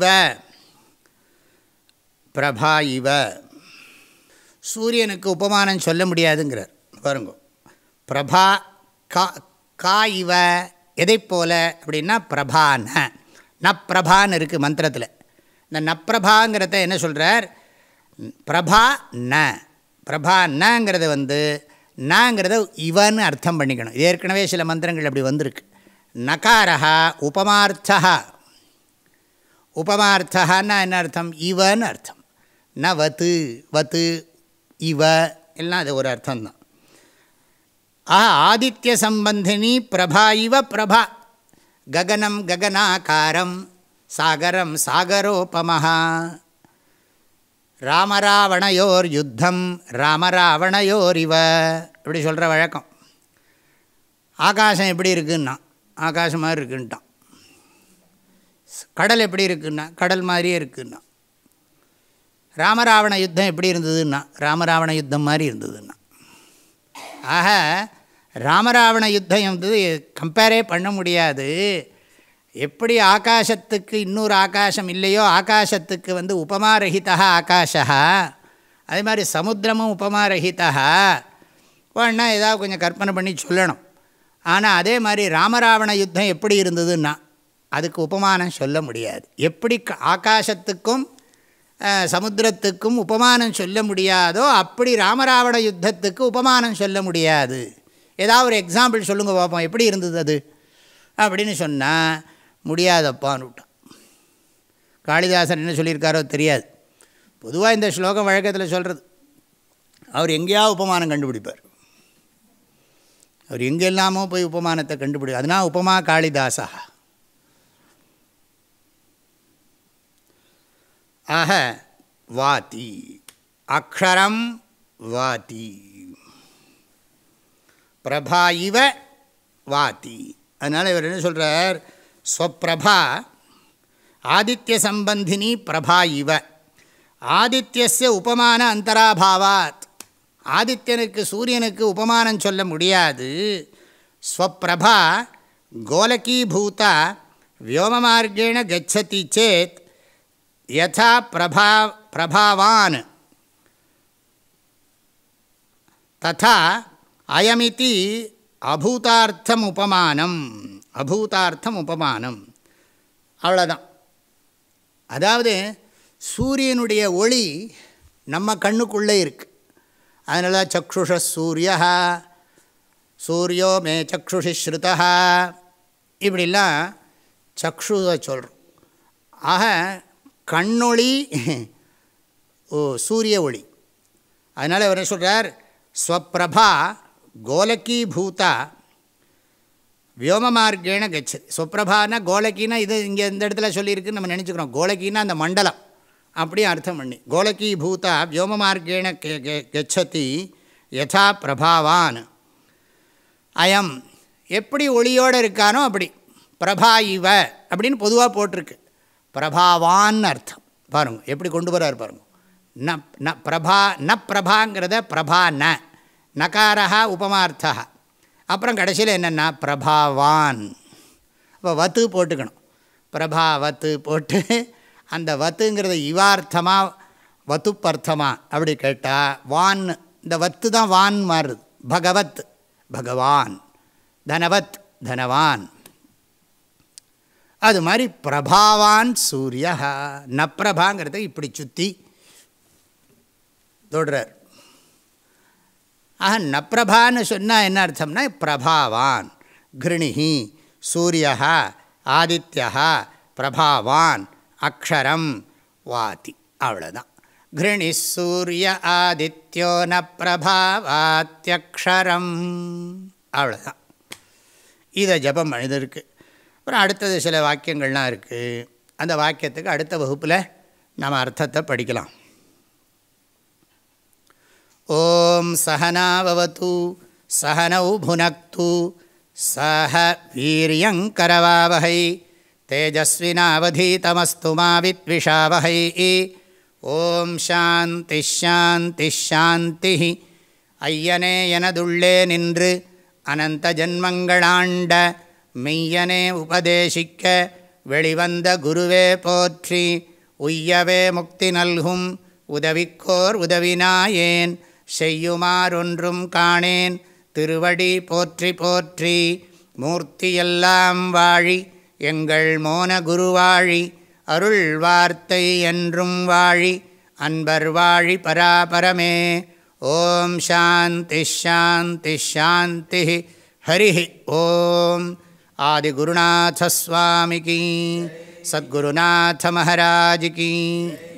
பிரபா இவ. சூரியனுக்கு உபமானம் சொல்ல முடியாதுங்கிறார் பாருங்க. பிரபா கா கா இவ எதை போல அப்படின்னா பிரபா ந, ந பிரபான்னு இருக்குது மந்திரத்தில். இந்த நப்பிரபாங்கிறத என்ன சொல்கிறார்? பிரபா ந, பிரபா நங்கிறத வந்து நங்கிறத இவன்னு அர்த்தம் பண்ணிக்கணும். இது ஏற்கனவே சில மந்திரங்கள் அப்படி வந்திருக்கு. நகாரஹா உபமார்த்தா, உபமார்த்தான்னா என்ன அர்த்தம்? இவன்னு அர்த்தம். ந வத்து வத்து இவ எல்லாம் அது ஒரு அர்த்தம்தான். ஆஹா ஆதித்ய சம்பந்தினி பிரபா இவ பிரபா, ககனம் ககனாகாரம் சாகரம் சாகரோபமஹா, ராமராவணையோர் யுத்தம் ராமராவணையோர் இவ இப்படி சொல்கிற வழக்கம். ஆகாசம் எப்படி இருக்குன்னா ஆகாசம் மாதிரி இருக்குன்ட்டான். கடல் எப்படி இருக்குன்னா கடல் மாதிரியே இருக்குன்னா. ராமராவண யுத்தம் எப்படி இருந்ததுன்னா ராமராவண யுத்தம் மாதிரி இருந்ததுன்னா. ஆக ராமராவண யுத்தம் வந்து கம்பேரே பண்ண முடியாது. எப்படி ஆகாசத்துக்கு இன்னொரு ஆகாசம் இல்லையோ, ஆகாசத்துக்கு வந்து உபமாரஹிதா ஆகாஷா, அதே மாதிரி சமுத்திரமும் உபமாரஹிதா. வேணா ஏதாவது கொஞ்சம் கற்பனை பண்ணி சொல்லணும். ஆனால் அதே மாதிரி ராமராவண யுத்தம் எப்படி இருந்ததுன்னா அதுக்கு உபமானம் சொல்ல முடியாது. எப்படி ஆகாசத்துக்கும் சமுத்திரத்துக்கும் உபமானம் சொல்ல முடியாதோ அப்படி ராமராவண யுத்தத்துக்கு உபமானம் சொல்ல முடியாது. ஏதாவது ஒரு எக்ஸாம்பிள் சொல்லுங்கள் பார்ப்போம், எப்படி இருந்தது அது அப்படின்னு சொன்னால் முடியாதப்பான்னு விட்டான். காளிதாசன் என்ன சொல்லியிருக்காரோ தெரியாது. பொதுவாக இந்த ஸ்லோகம் வழக்கத்தில் சொல்கிறது. அவர் எங்கேயாவது உபமானம் கண்டுபிடிப்பார். அவர் எங்கெல்லாமோ போய் உபமானத்தை கண்டுபிடி, அதனால் உபமா காளிதாசா. ஆக வாதி அக்ஷரம் வாதி பிரபா இவ வாதி. அதனால் இவர் என்ன சொல்கிறார்? ஸ்வப்பிரபா ஆதித்ய சம்பந்தினி பிரபா இவ, ஆதித்யஸ்ய உபமான அந்தராபாவாத், ஆதித்யனுக்கு சூரியனுக்கு உபமானம் சொல்ல முடியாது. ஸ்வப்பிரபா கோலகீபூதா வியோமமார்கேண கச்சதி சேத் யதா பிரபா பிரபாவான் ததா அயமிதி அபூதார்த்தம் உபமானம், அபூதார்த்தம் உபமானம். அவ்வளோதான். அதாவது சூரியனுடைய ஒளி நம்ம கண்ணுக்குள்ளே இருக்குது. அதனால சக்ஷுஷ சூரிய சூரியோ மே சக்ஷுஷி ஸ்ருதா இப்படிலாம் சக்ஷுவை சொல்கிறோம். ஆக கண்ணொளி ஓ சூரிய ஒளி. அதனால் அவர் என்ன சொல்கிறார்? ஸ்வப்பிரபா கோலகீபூதா வியோமமார்கேண கச்சதி. ஸ்வப்பிரபானா கோலக்கின்னா இது இங்கே இந்த இடத்துல சொல்லியிருக்குன்னு நம்ம நினச்சிக்கிறோம். கோலக்கின்னா அந்த மண்டலம் அப்படியே அர்த்தம் பண்ணி, கோலகீபூதா வியோமமார்கேண கச்சதி யதா பிரபாவான். அயம் எப்படி ஒளியோடு இருக்கானோ அப்படி. பிரபா இவ அப்படின்னு பொதுவாக போட்டிருக்கு. பிரபாவான்னு அர்த்தம். பாருங்க எப்படி கொண்டு வரார் பாருங்க. ந ந பிரபா ந பிரபாங்கிறத பிரபா ந, நகாரா உபமார்த்தா, அப்புறம் கடைசியில் என்னென்னா பிரபாவான். அப்போ வத்து போட்டுக்கணும். பிரபாவத்து போட்டு அந்த வத்துங்கிறத இவார்த்தமா வத்துப்பர்த்தமா அப்படி கேட்டால் வான், இந்த வத்து தான் வான் மாறுது. பகவத் பகவான், தனவத் தனவான். அது மாதிரி பிரபாவான் சூரிய நப்பிரபாங்கிறத இப்படி சுற்றி தொடுறார். ஆக நப்பிரபான்னு சொன்னால் என்ன அர்த்தம்னா பிரபாவான் கிருணிஹி சூரிய ஆதித்யா பிரபாவான் அக்ஷரம் வாதி. அவ்வளோதான். கிருணி சூரிய ஆதித்யோ ந பிரபாவாத்யக்ஷரம். அவ்வளோதான். இதை ஜபம் இது இருக்குது. அப்புறம் அடுத்தது சில வாக்கியங்கள்லாம் இருக்குது. அந்த வாக்கியத்துக்கு அடுத்த வகுப்பில் நம்ம அர்த்தத்தை படிக்கலாம். ஓம் சஹனாவவது சஹனௌ புனக்து சஹ வீரியங்கரவாவஹை தேஜஸ்வினாவதீதமஸ்து மா வித்விஷாவஹை. ஓம் சாந்தி ஷாந்தி ஷாந்தி. ஐயனே எனதுள்ளே நின்று அனந்த ஜன்மங்களாண்ட மெய்யனே உபதேசிக்க வெளிவந்த குருவே போற்றி. உய்யவே முக்தி நல்கும் உதவிக்கோர் உதவினாயேன் செய்யுமாறொன்றும் காணேன் திருவடி போற்றி போற்றி. மூர்த்தியெல்லாம் வாழி எங்கள் மோன குருவாழி அருள் வார்த்தை என்றும் வாழி அன்பர் வாழி பராபரமே. ஓம் சாந்தி ஷாந்தி ஷாந்தி. ஹரி ஓம். ஆதிகுருநாத ஸ்வாமிகி, சத்குருநாத மகாராஜ் கி.